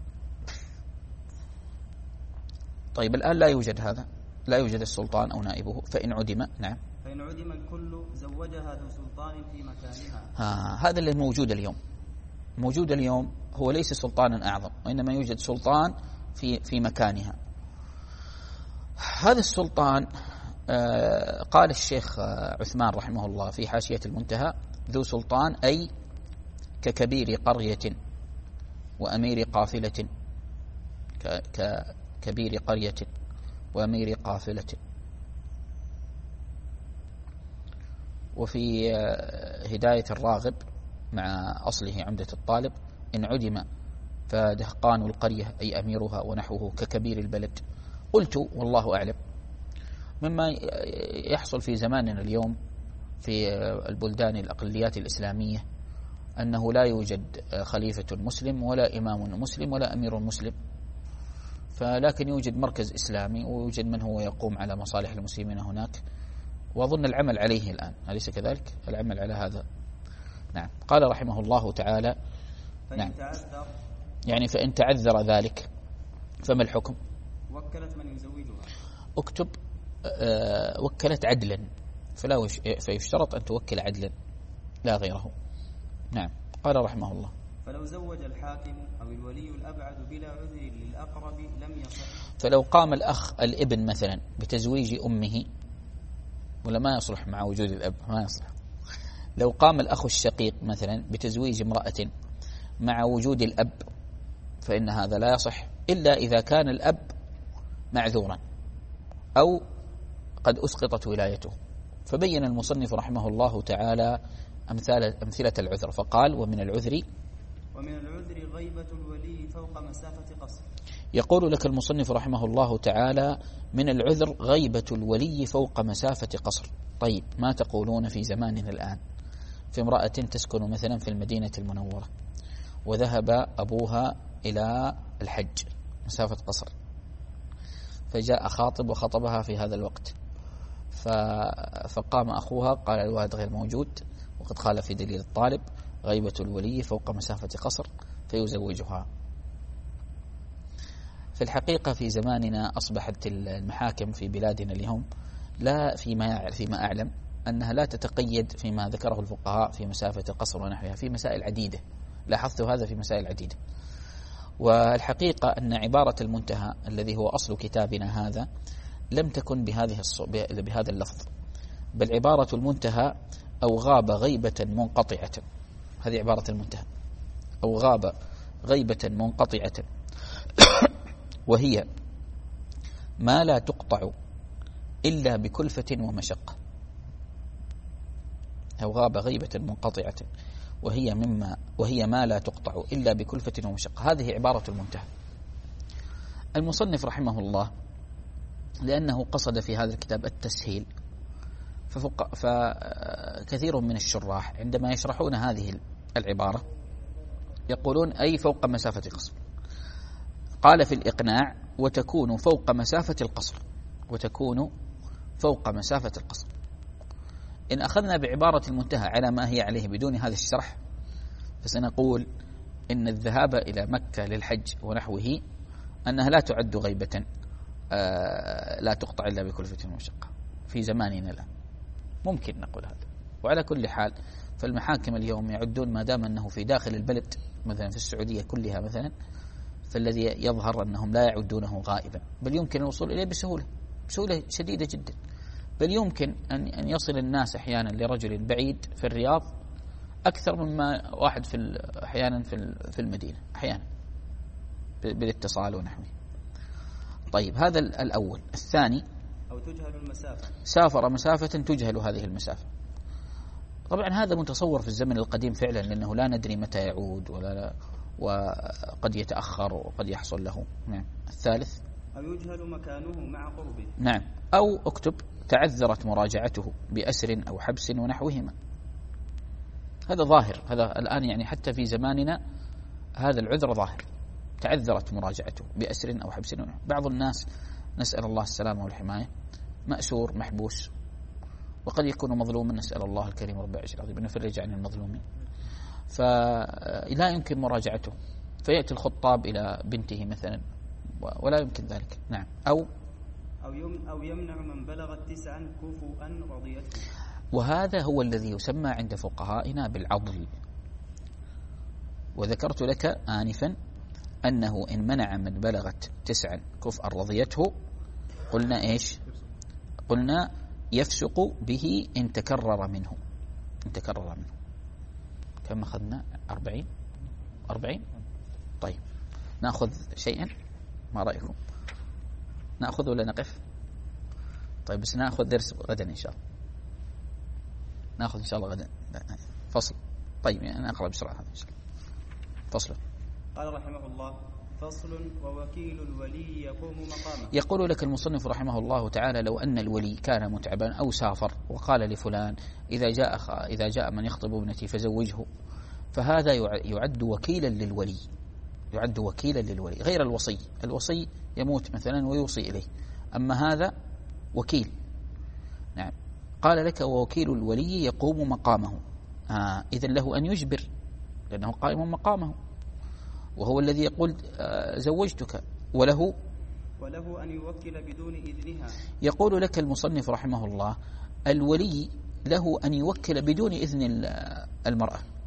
طيب، الآن لا يوجد هذا، لا يوجد السلطان أو نائبه، فإن عدم، نعم، فإن عدم الكل زوجها ذو سلطان في مكانها. ها هذا اللي موجود اليوم. موجود اليوم هو ليس سلطانا أعظم، وإنما يوجد سلطان في في مكانها. هذا السلطان آه قال الشيخ عثمان رحمه الله في حاشية المنتهى: ذو سلطان أي ككبير قرية وأمير قافلة، ككبير قرية وأمير قافلة. وفي هداية الراغب مع أصله عمدة الطالب: إن عدم فدهقان القرية أي أميرها ونحوه ككبير البلد. قلت: والله أعلم. مما يحصل في زماننا اليوم في البلدان الأقليات الإسلامية أنه لا يوجد خليفة مسلم ولا إمام مسلم ولا أمير مسلم، فلكن يوجد مركز إسلامي ويوجد من هو يقوم على مصالح المسلمين هناك، وأظن العمل عليه الآن، أليس كذلك؟ العمل على هذا. نعم. قال رحمه الله تعالى: نعم، يعني فإن تعذر ذلك فما الحكم؟ وكلت من يزوجها. اكتب أه وكلت عدلا، فلا وش... فيشترط أن توكل عدلا لا غيره. نعم. قال رحمه الله: فلو زوج الحاكم أو الولي الأبعد بلا عذر للأقرب لم يصح. فلو قام الأخ الابن مثلا بتزويج أمه، ولا ما يصلح مع وجود الأب، ما يصلح. لو قام الأخ الشقيق مثلا بتزويج امرأة مع وجود الأب فإن هذا لا يصح إلا إذا كان الأب معذورا أو قد أسقطت ولايته. فبين المصنف رحمه الله تعالى أمثال أمثلة العذر، فقال: ومن العذر ومن العذر غيبة الولي فوق مسافة قصر. يقول لك المصنف رحمه الله تعالى: من العذر غيبة الولي فوق مسافة قصر. طيب، ما تقولون في زماننا الآن في امرأة تسكن مثلا في المدينة المنورة وذهب أبوها إلى الحج مسافة قصر، فجاء خاطب وخطبها في هذا الوقت، فقام أخوها قال الوالد غير موجود وقد قال في دليل الطالب غيبة الولي فوق مسافة قصر فيزوجها. في الحقيقة في زماننا أصبحت المحاكم في بلادنا اليوم لا فيما فيما أعلم أنها لا تتقيد فيما ذكره الفقهاء في مسافة القصر ونحوها، في مسائل عديدة. لاحظت هذا في مسائل عديدة. والحقيقة أن عبارة المنتهى الذي هو أصل كتابنا هذا لم تكن بهذه بهذا اللفظ، بل عبارة المنتهى: أو غاب غيبة منقطعة. هذه عبارة المنتهى: أو غاب غيبة منقطعة وهي ما لا تقطع إلا بكلفة ومشقة. أو غاب غيبة منقطعة وهي مما وهي ما لا تقطع إلا بكلفة ومشقة. هذه عبارة المنتهى. المصنف رحمه الله لأنه قصد في هذا الكتاب التسهيل، فكثير من الشراح عندما يشرحون هذه العبارة يقولون: أي فوق مسافة قصر. قال في الإقناع: وتكون فوق مسافة القصر، وتكون فوق مسافة القصر. إن أخذنا بعبارة المنتهى على ما هي عليه بدون هذا الشرح فسنقول إن الذهاب إلى مكة للحج ونحوه أنها لا تعد غيبة لا تقطع إلا بكلفة ومشقة في زماننا الآن. ممكن نقول هذا. وعلى كل حال فالمحاكم اليوم يعدون ما دام أنه في داخل البلد مثلا في السعودية كلها مثلا، فالذي يظهر أنهم لا يعدونه غائبا، بل يمكن الوصول إليه بسهولة بسهولة شديدة جدا. بل يمكن أن يصل الناس أحيانا لرجل بعيد في الرياض أكثر مما واحد في أحيانا في المدينة أحيانا بالاتصال ونحوه. طيب، هذا الأول. الثاني: أو تجهل المسافة. سافر مسافة تجهل هذه المسافة. طبعا هذا متصور في الزمن القديم فعلا، لأنه لا ندري متى يعود ولا لا، وقد يتأخر وقد يحصل له. نعم. الثالث: أو يجهل مكانه مع قربه. نعم. أو اكتب: تعذرت مراجعته بأسر أو حبس ونحوهما. هذا ظاهر، هذا الآن يعني حتى في زماننا هذا العذر ظاهر، تعذرت مراجعته بأسر أو حبس ونحوهما. بعض الناس نسأل الله السلامة والحماية مأسور محبوس وقد يكون مظلوما، نسأل الله الكريم رب العرش العظيم أن يفرج عن المظلومين، فلا يمكن مراجعته، فيأتي الخطاب إلى بنته مثلا ولا يمكن ذلك. نعم. أو أو يمنع من بلغت تسعا كفؤا رضيته. وهذا هو الذي يسمى عند فقهائنا بالعضل. وذكرت لك آنفا أنه إن منع من بلغت تسعا كفءا رضيته قلنا إيش؟ قلنا يفسق به إن تكرر منه. إن تكرر منه. كم أخذنا؟ أربعين أربعين. طيب، نأخذ شيئا، ما رأيكم؟ نأخذ ولا نقف؟ طيب، بس نأخذ درس غدا إن شاء الله. نأخذ إن شاء الله غدا فصل. طيب، يعني أنا أقرأ بسرعة هذا إن شاء الله. فصل. قال رحمه الله: فصل: ووكيل الولي يقوم مقامه. يقول لك المصنف رحمه الله تعالى: لو أن الولي كان متعبا أو سافر وقال لفلان إذا جاء إذا جاء من يخطب ابنتي فزوجه، فهذا يعد وكيلا للولي، يعد وكيلا للولي غير الوصي. الوصي يموت مثلا ويوصي إليه، أما هذا وكيل. نعم. قال لك: ووكيل الولي يقوم مقامه. آه إذن له أن يجبر لأنه قائم مقامه، وهو الذي يقول آه زوجتك، وله وله أن يوكل بدون إذنها. يقول لك المصنف رحمه الله: الولي له أن يوكل بدون إذن المرأة.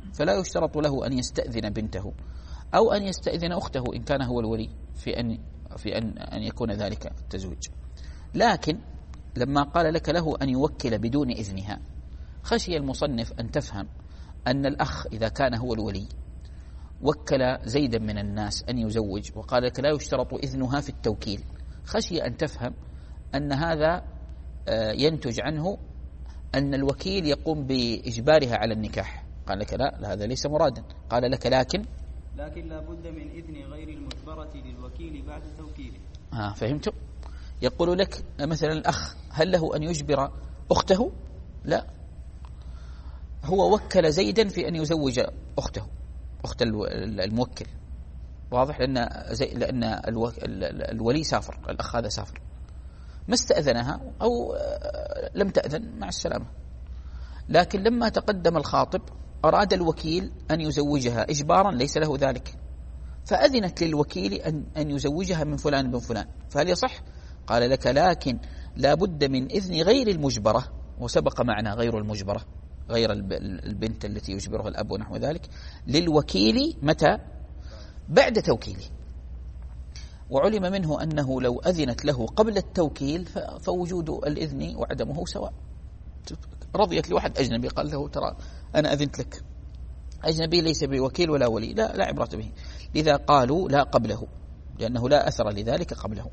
فلا يشترط له أن يستأذن بنته أو أن يستأذن أخته إن كان هو الولي في أن في أن أن يكون ذلك التزويج. لكن لما قال لك له أن يوكل بدون إذنها، خشي المصنف أن تفهم أن الأخ إذا كان هو الولي وكل زيدا من الناس أن يزوج وقال لك لا يشترط إذنها في التوكيل، خشي أن تفهم أن هذا ينتج عنه أن الوكيل يقوم بإجبارها على النكاح. قال لك لا، هذا ليس مرادا. قال لك لكن لكن لا بد من إذن غير المجبرة للوكيل بعد توكيله. ها فهمتم؟ يقول لك مثلا الأخ هل له أن يجبر أخته؟ لا، هو وكل زيدا في أن يزوج أخته، أخت الموكل، واضح؟ لأن زي لأن الولي سافر، الأخ هذا سافر، ما استأذنها أو لم تأذن، مع السلامة. لكن لما تقدم الخاطب أراد الوكيل أن يزوجها إجبارا، ليس له ذلك، فأذنت للوكيل أن أن يزوجها من فلان بن فلان، فهل يصح؟ قال لك لكن لا بد من إذن غير المجبرة، وسبق معنا غير المجبرة، غير البنت التي يجبرها الأب ونحو ذلك، للوكيل متى؟ بعد توكيله. وعلم منه أنه لو أذنت له قبل التوكيل فوجود الإذن وعدمه سواء. رضيت لواحد أجنبي قال له ترى أنا أذنت لك، أجنبي ليس بوكيل ولا ولي، لا لا عبرة به، لذا قالوا لا قبله، لأنه لا أثر لذلك قبله.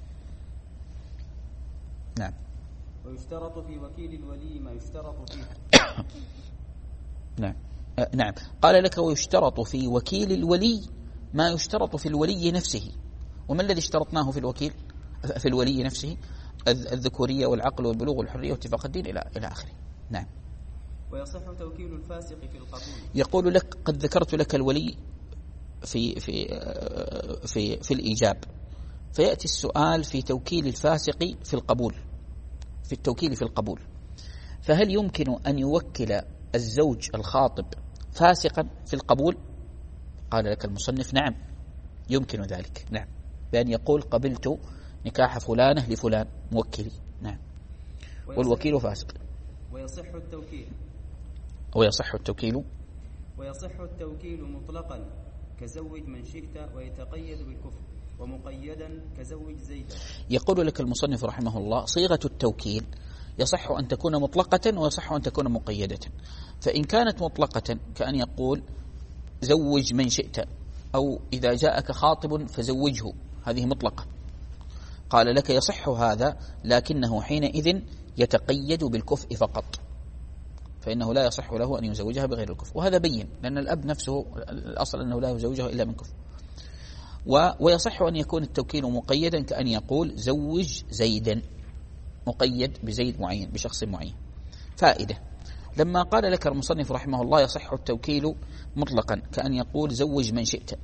نعم. ويشترط في وكيل الولي ما يشترط فيه. نعم أه نعم قال لك ويشترط في وكيل الولي ما يشترط في الولي نفسه. وما الذي اشترطناه في الوكيل في الولي نفسه؟ الذكورية والعقل والبلوغ والحرية واتفاق الدين إلى إلى آخره. نعم. ويصح توكيل الفاسق في القبول. يقول لك قد ذكرت لك الولي في في في في الإيجاب، فيأتي السؤال في توكيل الفاسق في القبول، في التوكيل في القبول، فهل يمكن أن يوكل الزوج الخاطب فاسقا في القبول؟ قال لك المصنف نعم يمكن ذلك، نعم، بأن يقول قبلت نكاح فلانة لفلان موكلي. نعم. والوكيل فاسق. ويصح التوكيل ويصح التوكيل ويصح التوكيل مطلقا كزوج من شئت ويتقيد بالكفر، ومقيدا كزوج زيدا. يقول لك المصنف رحمه الله صيغة التوكيل يصح أن تكون مطلقة ويصح أن تكون مقيدة. فإن كانت مطلقة كأن يقول زوج من شئت، أو إذا جاءك خاطب فزوجه، هذه مطلقة. قال لك يصح هذا، لكنه حينئذ يتقيد بالكفء فقط، فإنه لا يصح له أن يزوجها بغير الكفء، وهذا بين، لأن الأب نفسه الأصل أنه لا يزوجها إلا من كفء. ويصح أن يكون التوكيل مقيدا كأن يقول زوج زيدا، مقيد بزيد معين، بشخص معين. فائدة، لما قال لك المصنف رحمه الله يصح التوكيل مطلقا كأن يقول زوج من شئت،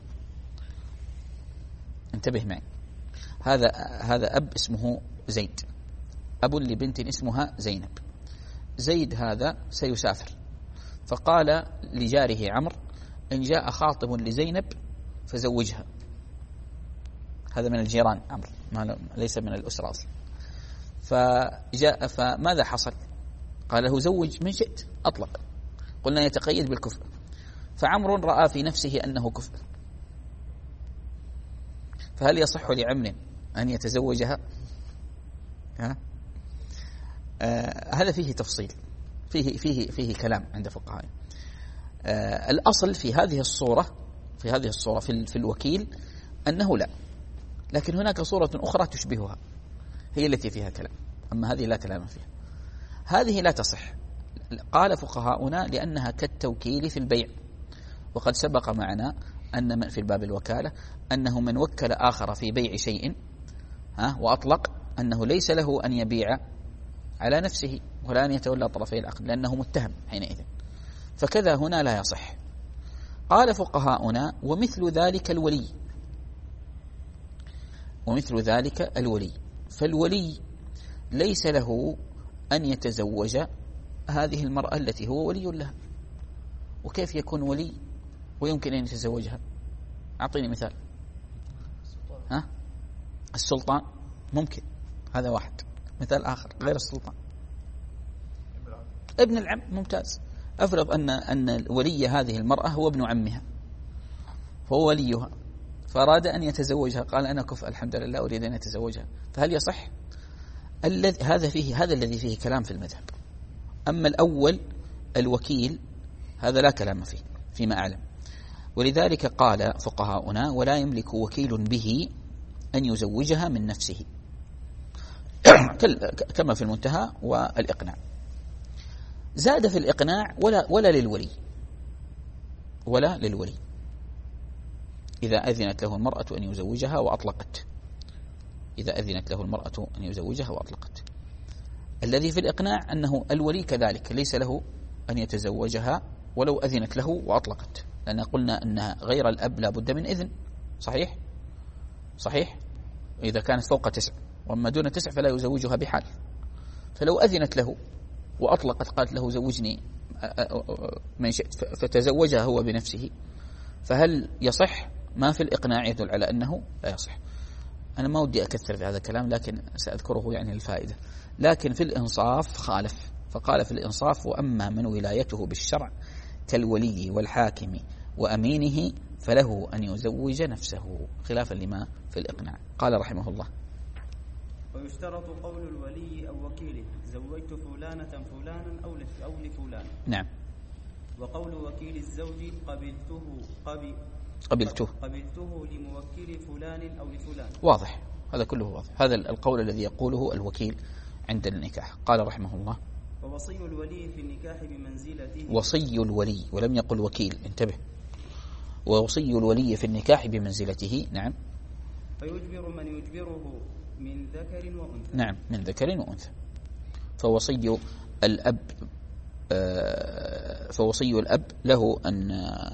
انتبه معي، هذا هذا أب اسمه زيد، أب لبنت اسمها زينب. زيد هذا سيسافر، فقال لجاره عمرو إن جاء خاطب لزينب فزوجها. هذا من الجيران عمرو، ليس من الأسرة أصلا. فجاء، فماذا حصل؟ قال له زوج من شئت، أطلق، قلنا يتقيد بالكفء، فعمرو رأى في نفسه أنه كفء، فهل يصح لعمر أن يتزوجها؟ ها؟ آه هذا فيه تفصيل، فيه فيه فيه كلام عند فقهاء. آه الأصل في هذه الصورة في هذه الصورة في, في الوكيل أنه لا، لكن هناك صورة أخرى تشبهها هي التي فيها كلام، أما هذه لا كلام فيها. هذه لا تصح، قال فقهاؤنا لأنها كالتوكيل في البيع، وقد سبق معنا أن من في الباب الوكالة أنه من وكل آخر في بيع شيء ها وأطلق أنه ليس له أن يبيع على نفسه ولا أن يتولى طرفي العقد، لأنه متهم حينئذ. فكذا هنا لا يصح. قال فقهاؤنا ومثل ذلك الولي، ومثل ذلك الولي، فالولي ليس له أن يتزوج هذه المرأة التي هو ولي لها. وكيف يكون ولي ويمكن أن يتزوجها؟ أعطيني مثال. ها؟ السلطان ممكن، هذا واحد. مثال آخر غير السلطان، ابن العم ممتاز. أفرض أن أن ولي هذه المرأة هو ابن عمها، فهو وليها، فأراد أن يتزوجها، قال أنا كفء الحمد لله أريد أن أتزوجها، فهل يصح؟ الذي هذا فيه هذا الذي فيه كلام في المذهب. أما الأول الوكيل هذا لا كلام فيه فيما أعلم، ولذلك قال فقهاؤنا ولا يملك وكيل به أن يزوجها من نفسه كما في المنتهى والإقناع. زاد في الإقناع ولا ولا للولي ولا للولي إذا أذنت له المرأة أن يزوجها وأطلقت، إذا أذنت له المرأة أن يزوجها وأطلقت. الذي في الإقناع أنه الولي كذلك ليس له أن يتزوجها ولو أذنت له وأطلقت، لأن قلنا أن غير الأب لا بد من إذن، صحيح صحيح إذا كانت فوق تسع، وأما دون تسع فلا يزوجها بحال. فلو أذنت له وأطلقت قالت له زوجني من شئت فتزوجها هو بنفسه، فهل يصح؟ ما في الإقناع يدل على أنه لا يصح. أنا ما ودي أكثر في هذا الكلام لكن سأذكره يعني للفائدة. لكن في الإنصاف خالف، فقال في الإنصاف وأما من ولايته بالشرع كالولي والحاكم وأمينه فله أن يزوج نفسه، خلافا لما في الإقناع. قال رحمه الله ويشترط قول الولي أو وكيله زوجت فلانة فلانا أو أو لفلان. نعم. وقول وكيل الزوج قبلته قبل قبلته قبلته لموكل فلان أو لفلان. واضح، هذا كله واضح. هذا القول الذي يقوله الوكيل عند النكاح. قال رحمه الله ووصي الولي في النكاح بمنزلته. وصي الولي ولم يقل وكيل، انتبه. ووصي الولي في النكاح بمنزلته. نعم. فيجبر من يجبره من ذكر وأنثى. نعم، من ذكر وأنثى. فوصي الأب فوصي الأب له أن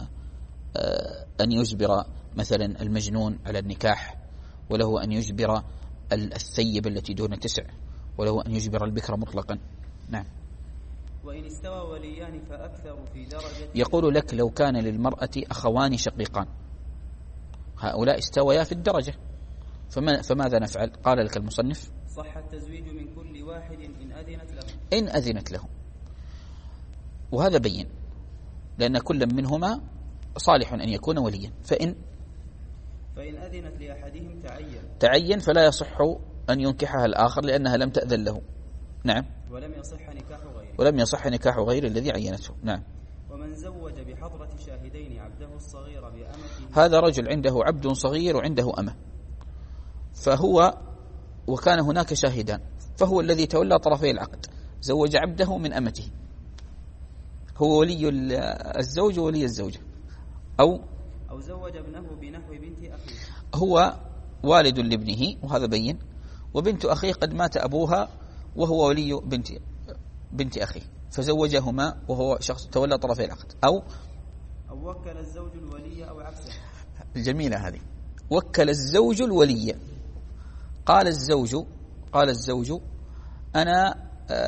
أن يجبر مثلا المجنون على النكاح، وله أن يجبر الثيب التي دون تسع، وله أن يجبر البكر مطلقا. نعم. وإن استوى وليان فأكثر في درجة. يقول لك لو كان للمرأة أخوان شقيقان، هؤلاء استويا في الدرجة، فما فماذا نفعل؟ قال لك المصنف صح التزويج من كل واحد إن أذنت له. إن أذنت له، وهذا بين، لأن كل منهما صالح أن يكون وليا. فإن فإن أذنت لأحدهم تعين تعين فلا يصح أن ينكحها الآخر لأنها لم تأذن له. نعم. ولم يصح نكاح غيره ولم يصح نكاح غير الذي عينته. نعم. ومن زوج بحضرة شاهدين عبده الصغير بأمته. هذا رجل عنده عبد صغير وعنده أمة، فهو وكان هناك شاهدان، فهو الذي تولى طرفي العقد، زوج عبده من أمته، هو ولي الزوج وولي الزوجة، أو أو زوج ابنه بنحو بنت أخيه، هو والد لابنه وهذا بين، وبنت أخيه قد مات أبوها وهو ولي بنت بنت أخيه، فزوجهما وهو شخص تولى طرفي العقد. أو أو وكل الزوج الولي أو عكسه. جميلة هذه. وكل الزوج الولي، قال الزوج قال الزوج أنا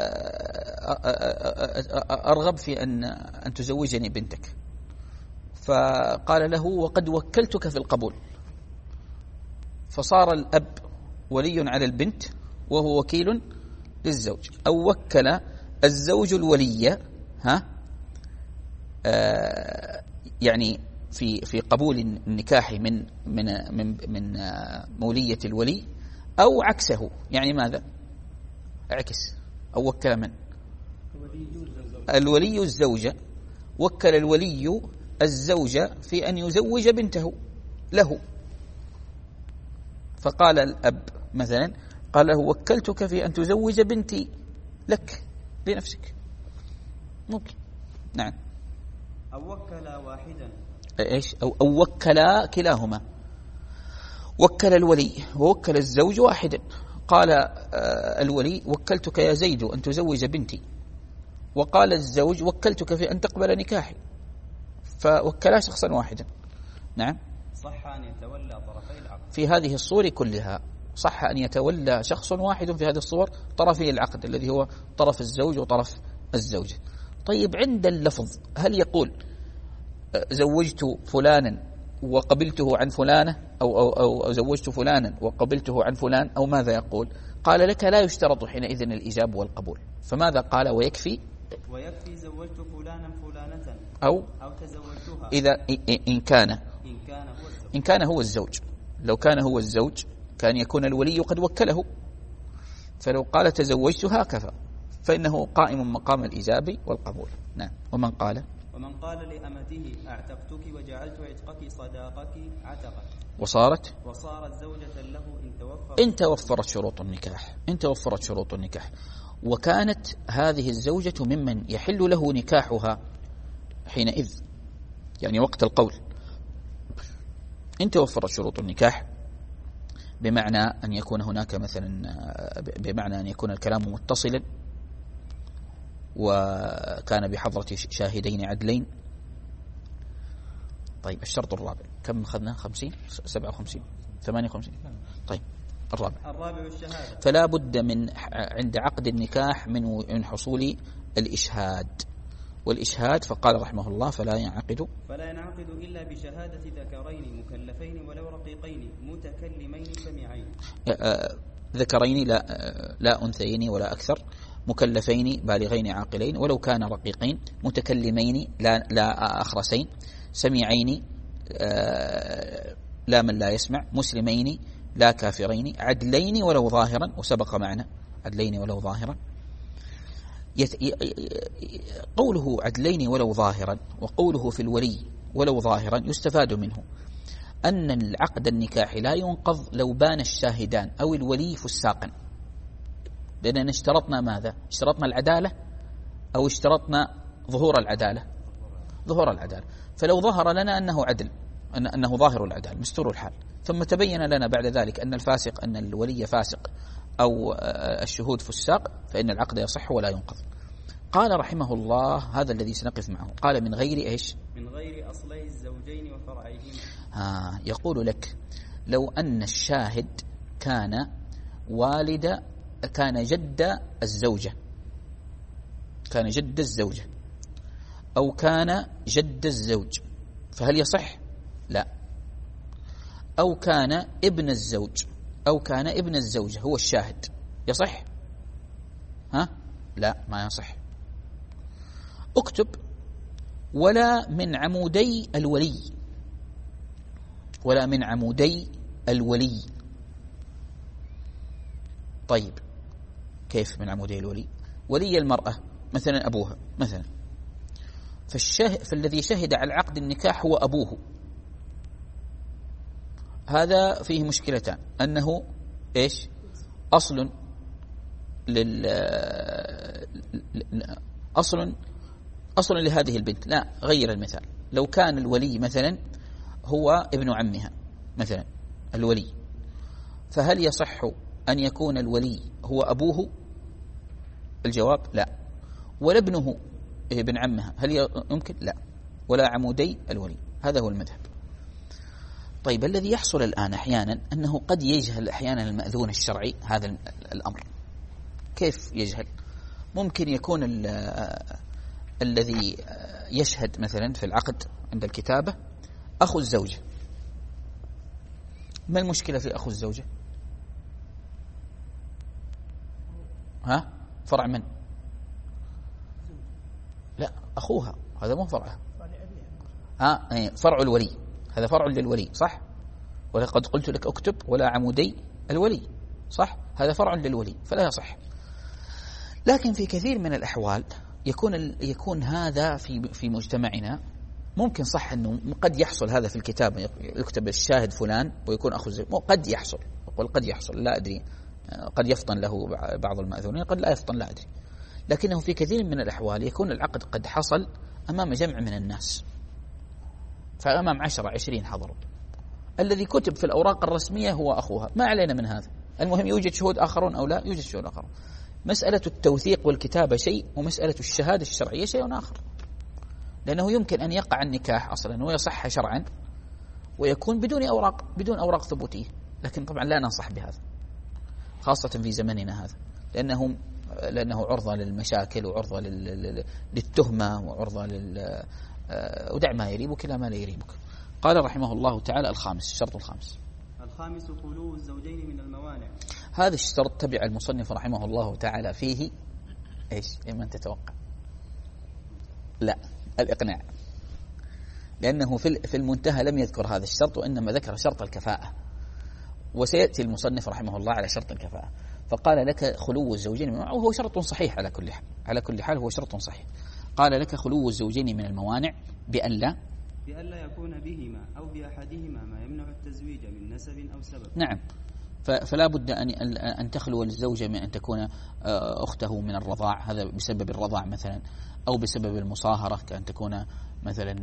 أرغب في أن أن تزوجني بنتك، فقال له وقد وكلتك في القبول، فصار الأب ولي على البنت وهو وكيل للزوج. أو وكل الزوج الولي ها آه يعني في في قبول النكاح من من من من مولية الولي، أو عكسه، يعني ماذا؟ اعكس. أو وكل من؟ الولي الزوجة، وكل الولي الزوجة في أن يزوج بنته له، فقال الأب مثلا قال له وكلتك في أن تزوج بنتي لك لنفسك، ممكن. نعم. أو وكل واحدا إيش؟ أو, أو وكل كلاهما، وكل الولي ووكل الزوج واحدا، قال الولي وكلتك يا زيد أن تزوج بنتي، وقال الزوج وكلتك في أن تقبل نكاحي، فوكلا شخصا واحدا. نعم. صح أن يتولى طرفي العقد في هذه الصور كلها، صح أن يتولى شخص واحد في هذه الصور طرفي العقد الذي هو طرف الزوج وطرف الزوجة. طيب عند اللفظ هل يقول زوجت فلانا وقبلته عن فلانة، أو, أو, أو زوجت فلانا وقبلته عن فلان، أو ماذا يقول؟ قال لك لا يشترط حينئذ الإجاب والقبول. فماذا قال؟ ويكفي ويكفي زوجت فلانا فلانة أو أو تزوجتها إذا إن كان إن كان هو الزوج إن كان هو الزوج. لو كان هو الزوج كان يكون الولي قد وكله، فلو قال تزوجتها كفى، فإنه قائم مقام الإجابة والقبول. نعم. ومن قال ومن قال لأمته أعتقتك وجعلت عتقك صداقك عتقت وصارت وصارت زوجة له إن توفرت إن توفرت شروط النكاح إن توفرت شروط النكاح وكانت هذه الزوجة ممن يحل له نكاحها حينئذ، يعني وقت القول، إن توفرت شروط النكاح، بمعنى أن يكون هناك مثلا بمعنى أن يكون الكلام متصلا وكان بحضرة شاهدين عدلين. طيب الشرط الرابع كم أخذنا؟ خمسين سبعة وخمسين ثمانية وخمسين. طيب الرابع الرابع الشهادة. فلا بد من عند عقد النكاح من من حصول الإشهاد، والإشهاد فقال رحمه الله فلا ينعقد فلا ينعقد إلا بشهادة ذكرين مكلفين ولو رقيقين متكلمين سميعين. ذكرين لا لا أنثيين ولا أكثر، مكلفين بالغين عاقلين ولو كان رقيقين، متكلمين لا لا أخرسين، سميعين لا من لا يسمع، مسلمين لا كافرين، عدلين ولو ظاهرا، وسبق معنا عدلين ولو ظاهرا. قوله عدلين ولو ظاهرا وقوله في الولي ولو ظاهرا يستفاد منه أن العقد النكاح لا ينقض لو بان الشاهدان أو الولي فساقا، لأننا اشترطنا ماذا؟ اشترطنا العدالة أو اشترطنا ظهور العدالة؟ ظهور العدالة. فلو ظهر لنا أنه عدل، أنه ظاهر العدالة مستور الحال، ثم تبين لنا بعد ذلك أن الفاسق أن الولي فاسق أو الشهود فساق، فإن العقد يصح ولا ينقض. قال رحمه الله هذا الذي سنقف معه، قال من غير إيش؟ من غير أصلي الزوجين وفرعيهما. آه يقول لك لو أن الشاهد كان والد كان جد الزوجة كان جد الزوجة أو كان جد الزوج، فهل يصح؟ لا. أو كان ابن الزوج أو كان ابن الزوجة هو الشاهد، يصح؟ ها؟ لا ما يصح. اكتب ولا من عمودي الولي ولا من عمودي الولي. طيب كيف من عمودي الولي؟ ولي المرأة مثلا أبوها مثلا، فالشاهد فالذي شهد على عقد النكاح هو أبوه، هذا فيه مشكلتان، أنه إيش؟ أصل لل أصل أصل لهذه البنت. لا غير المثال، لو كان الولي مثلا هو ابن عمها مثلا الولي، فهل يصح أن يكون الولي هو أبوه؟ الجواب لا. ولا ابنه ابن عمها، هل يمكن؟ لا. ولا عمودي الولي، هذا هو المذهب. طيب الذي يحصل الآن أحيانا أنه قد يجهل أحيانا المأذون الشرعي هذا الأمر. كيف يجهل؟ ممكن يكون الذي يشهد مثلا في العقد عند الكتابة أخو الزوجة. ما المشكلة في أخو الزوجة؟ ها؟ فرع من؟ لا أخوها، هذا مو فرعها. ها فرع الولي، هذا فرع للولي صح؟ ولقد قلت لك اكتب ولا عمودي الولي صح؟ هذا فرع للولي فلا يصح. لكن في كثير من الأحوال يكون يكون هذا في في مجتمعنا ممكن صح أنه قد يحصل هذا في الكتاب، يكتب الشاهد فلان ويكون أخو الزوج، قد يحصل، أقول قد يحصل لا أدري، قد يفطن له بعض المأذونين قد لا يفطن لا أدري، لكنه في كثير من الأحوال يكون العقد قد حصل أمام جمع من الناس، فأمام عشرة عشرين حضروا، الذي كتب في الأوراق الرسمية هو أخوها، ما علينا من هذا، المهم يوجد شهود آخرون أو لا يوجد شهود آخرون. مسألة التوثيق والكتابة شيء، ومسألة الشهادة الشرعية شيء آخر، لأنه يمكن أن يقع النكاح أصلا ويصح شرعا ويكون بدون أوراق بدون أوراق ثبوتية، لكن طبعا لا ننصح بهذا خاصة في زمننا هذا، لأنه لأنه عرضة للمشاكل وعرضة للتهمة وعرضة لل ودع ما يريبك إلى ما لا يريبك. قال رحمه الله تعالى الخامس، الشرط الخامس الخامس خلو الزوجين من الموانع. هذا الشرط تبع المصنف رحمه الله تعالى فيه ايش؟ لمن تتوقع؟ لا، الإقناع، لأنه في المنتهى لم يذكر هذا الشرط، وإنما ذكر شرط الكفاءة، وسيأتي المصنف رحمه الله على شرط الكفاءة، فقال لك خلو الزوجين، وهو شرط صحيح على كل حال، على كل حال هو شرط صحيح. قال لك خلو الزوجين من الموانع بأن لا بأن لا يكون بهما أو بأحدهما ما يمنع التزويج من نسب أو سبب. نعم، فلا بد أن أن تخلو الزوجة من أن تكون أخته من الرضاع، هذا بسبب الرضاع مثلا، أو بسبب المصاهرة كأن تكون مثلا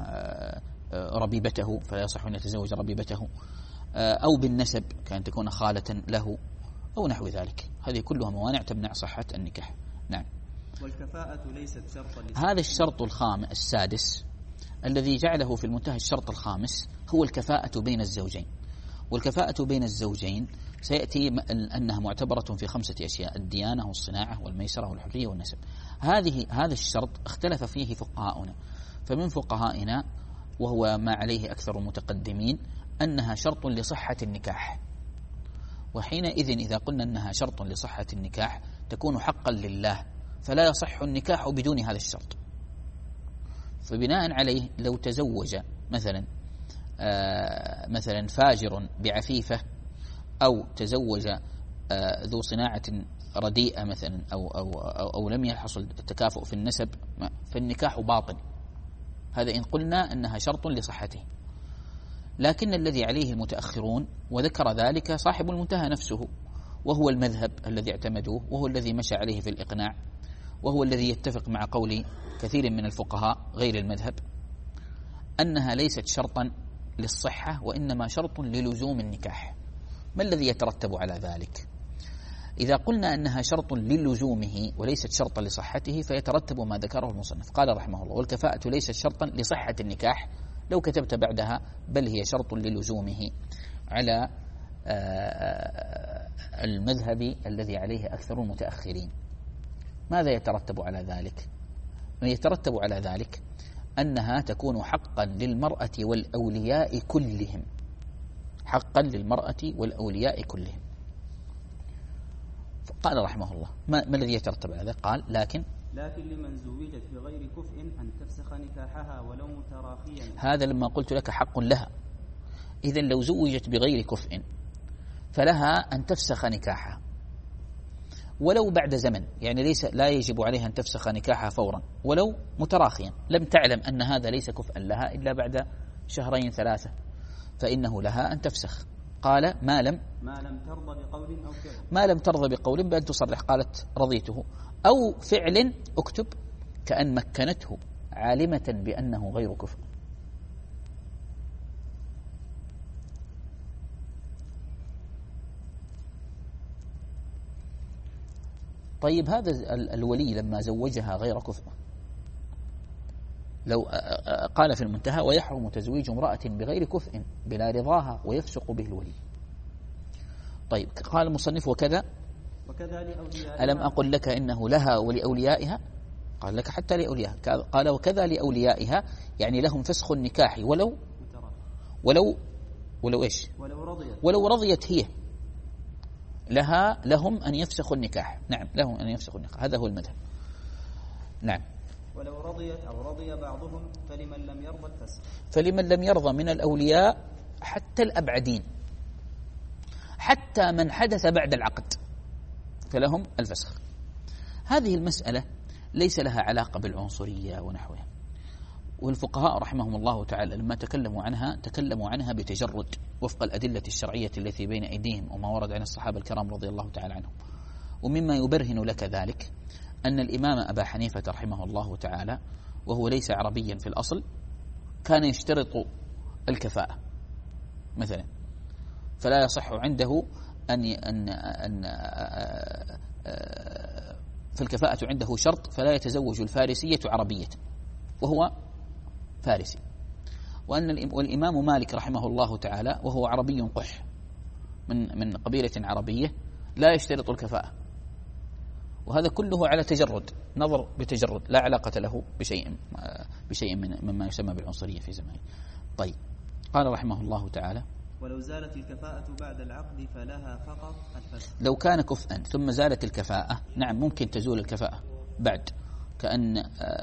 ربيبته فلا يصح أن يتزوج ربيبته، أو بالنسب كأن تكون خالة له أو نحو ذلك. هذه كلها موانع تمنع صحة النكاح. نعم. والكفاءة ليست شرطا. هذا الشرط الخامس السادس الذي جعله في المنتهى الشرط الخامس هو الكفاءة بين الزوجين. والكفاءة بين الزوجين سيأتي أنها معتبرة في خمسة أشياء: الديانة والصناعة والميسرة والحرية والنسب. هذه هذا الشرط اختلف فيه فقهاؤنا، فمن فقهائنا وهو ما عليه أكثر المتقدمين أنها شرط لصحة النكاح، وحينئذ إذا قلنا أنها شرط لصحة النكاح تكون حقا لله، فلا يصح النكاح بدون هذا الشرط. فبناء عليه لو تزوج مثلا آه مثلا فاجر بعفيفة، أو تزوج آه ذو صناعة رديئة مثلا، أو, أو, أو, أو لم يحصل التكافؤ في النسب، فالنكاح باطل. هذا إن قلنا أنها شرط لصحته. لكن الذي عليه المتأخرون، وذكر ذلك صاحب المنتهى نفسه، وهو المذهب الذي اعتمدوه، وهو الذي مشى عليه في الإقناع، وهو الذي يتفق مع قول كثير من الفقهاء غير المذهب، أنها ليست شرطا للصحة، وإنما شرط للزوم النكاح. ما الذي يترتب على ذلك؟ إذا قلنا أنها شرط للزومه وليست شرطا لصحته، فيترتب ما ذكره المصنف. قال رحمه الله: والكفاءة ليست شرطا لصحة النكاح، لو كتبت بعدها بل هي شرط للزومه، على المذهب الذي عليه أكثر المتأخرين. ماذا يترتب على ذلك؟ ما يترتب على ذلك أنها تكون حقا للمرأة والأولياء كلهم، حقا للمرأة والأولياء كلهم. قال رحمه الله: ما, ما الذي يترتب على ذلك؟ قال: لكن لكن لمن زوجت بغير كفء أن تفسخ نكاحها ولو متراخيا. هذا لما قلت لك حق لها. إذن لو زوجت بغير كفء فلها أن تفسخ نكاحها ولو بعد زمن، يعني ليس لا يجب عليها أن تفسخ نكاحها فورا، ولو متراخيا، لم تعلم أن هذا ليس كفءا لها إلا بعد شهرين ثلاثة، فإنه لها أن تفسخ. قال: ما لم ما لم ترضى بقول أو فعل، ما لم ترضى بقول بأن تصرح، قالت رضيته، أو فعل اكتب كأن مكنته عالمة بأنه غير كفء. طيب، هذا الولي لما زوجها غير كفء، لو قال في المنتهى: ويحرم تزويج امرأة بغير كفء بلا رضاها ويفسق به الولي. طيب، قال المصنف: وكذا وكذا لأوليائها. ألم أقل لك إنه لها ولأوليائها؟ قال لك: حتى لأوليائها. قال: وكذا لأوليائها، يعني لهم فسخ النكاح ولو ولو ولو إيش ولو رضيت ولو رضيت هي، لها لهم أن يفسخوا النكاح. نعم، لهم أن يفسخوا النكاح، هذا هو المذهب. نعم. ولو رضيت أو رضي بعضهم فلمن لم يرضى الفسخ. فلمن لم يرضى من الأولياء حتى الأبعدين، حتى من حدث بعد العقد فلهم الفسخ. هذه المسألة ليس لها علاقة بالعنصرية ونحوها، والفقهاء رحمهم الله تعالى لما تكلموا عنها تكلموا عنها بتجرد وفق الأدلة الشرعية التي بين أيديهم وما ورد عن الصحابة الكرام رضي الله تعالى عنهم. ومما يبرهن لك ذلك أن الإمام أبا حنيفة رحمه الله تعالى، وهو ليس عربيا في الأصل، كان يشترط الكفاءة مثلا، فلا يصح عنده أن أن أن فالكفاءة عنده شرط، فلا يتزوج الفارسية عربية وهو فارسي. وأن والإمام مالك رحمه الله تعالى وهو عربي قح من من قبيلة عربية لا يشترط الكفاءة، وهذا كله على تجرد، نظر بتجرد، لا علاقة له بشيء بشيء من مما يسمى بالعنصرية في زمانه. طيب، قال رحمه الله تعالى: ولو زالت الكفاءة بعد العقد فلها فقط الفسخ. لو كان كفءا ثم زالت الكفاءة، نعم ممكن تزول الكفاءة بعد، كأن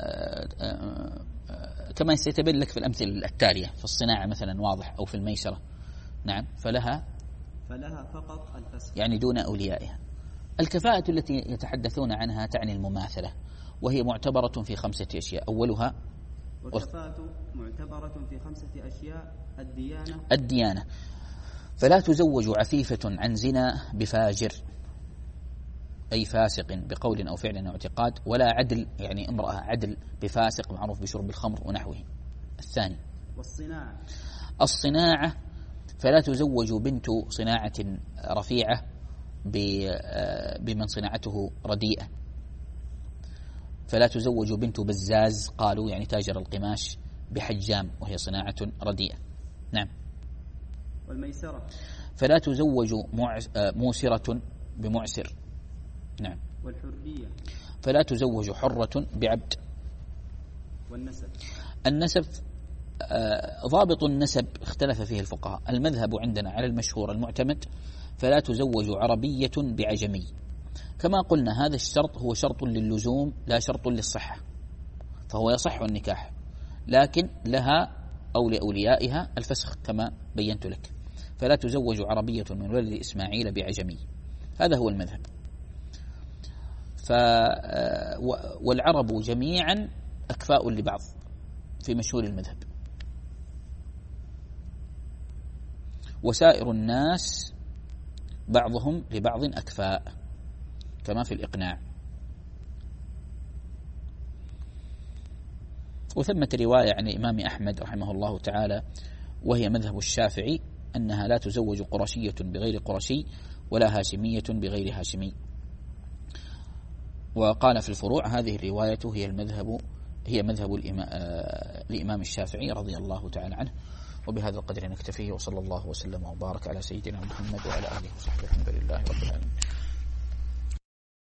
كما سيتبين لك في الأمثلة التالية. في الصناعة مثلا واضح، أو في الميسرة. نعم. فلها فلها فقط الفسخ يعني دون أوليائها. الكفاءة التي يتحدثون عنها تعني المماثلة، وهي معتبرة في خمسة أشياء. أولها والكفاءة معتبرة في خمسة أشياء. الديانة الديانة فلا تزوج عفيفة عن زنا بفاجر، أي فاسق بقول أو فعل أو اعتقاد، ولا عدل يعني امرأة عدل بفاسق معروف بشرب الخمر ونحوه. الثاني والصناعة الصناعة فلا تزوج بنت صناعة رفيعة بمن صناعته رديئة، فلا تزوج بنت بزاز قالوا يعني تاجر القماش بحجام وهي صناعة رديئة. نعم. والميسرة فلا تزوج موسرة بمعسر. نعم. والحرية فلا تزوج حرة بعبد. والنسب النسب ضابط النسب اختلف فيه الفقهاء. المذهب عندنا على المشهور المعتمد فلا تزوج عربية بعجمي. كما قلنا هذا الشرط هو شرط للزوم لا شرط للصحة، فهو يصح النكاح لكن لها أو لأوليائها الفسخ كما بينت لك. فلا تزوج عربية من ولد إسماعيل بعجمي، هذا هو المذهب. ف والعرب جميعا أكفاء لبعض في مشهور المذهب، وسائر الناس بعضهم لبعض أكفاء كما في الإقناع. وثمة رواية عن الإمام أحمد رحمه الله تعالى وهي مذهب الشافعي أنها لا تزوج قرشية بغير قرشي ولا هاشمية بغير هاشمي. وقال في الفروع هذه الرواية هي المذهب هي مذهب الإمام الشافعي رضي الله تعالى عنه. وبهذا القدر نكتفيه، وصلى الله وسلم وبارك على سيدنا محمد وعلى آله وصحبه. الحمد لله رب العالمين.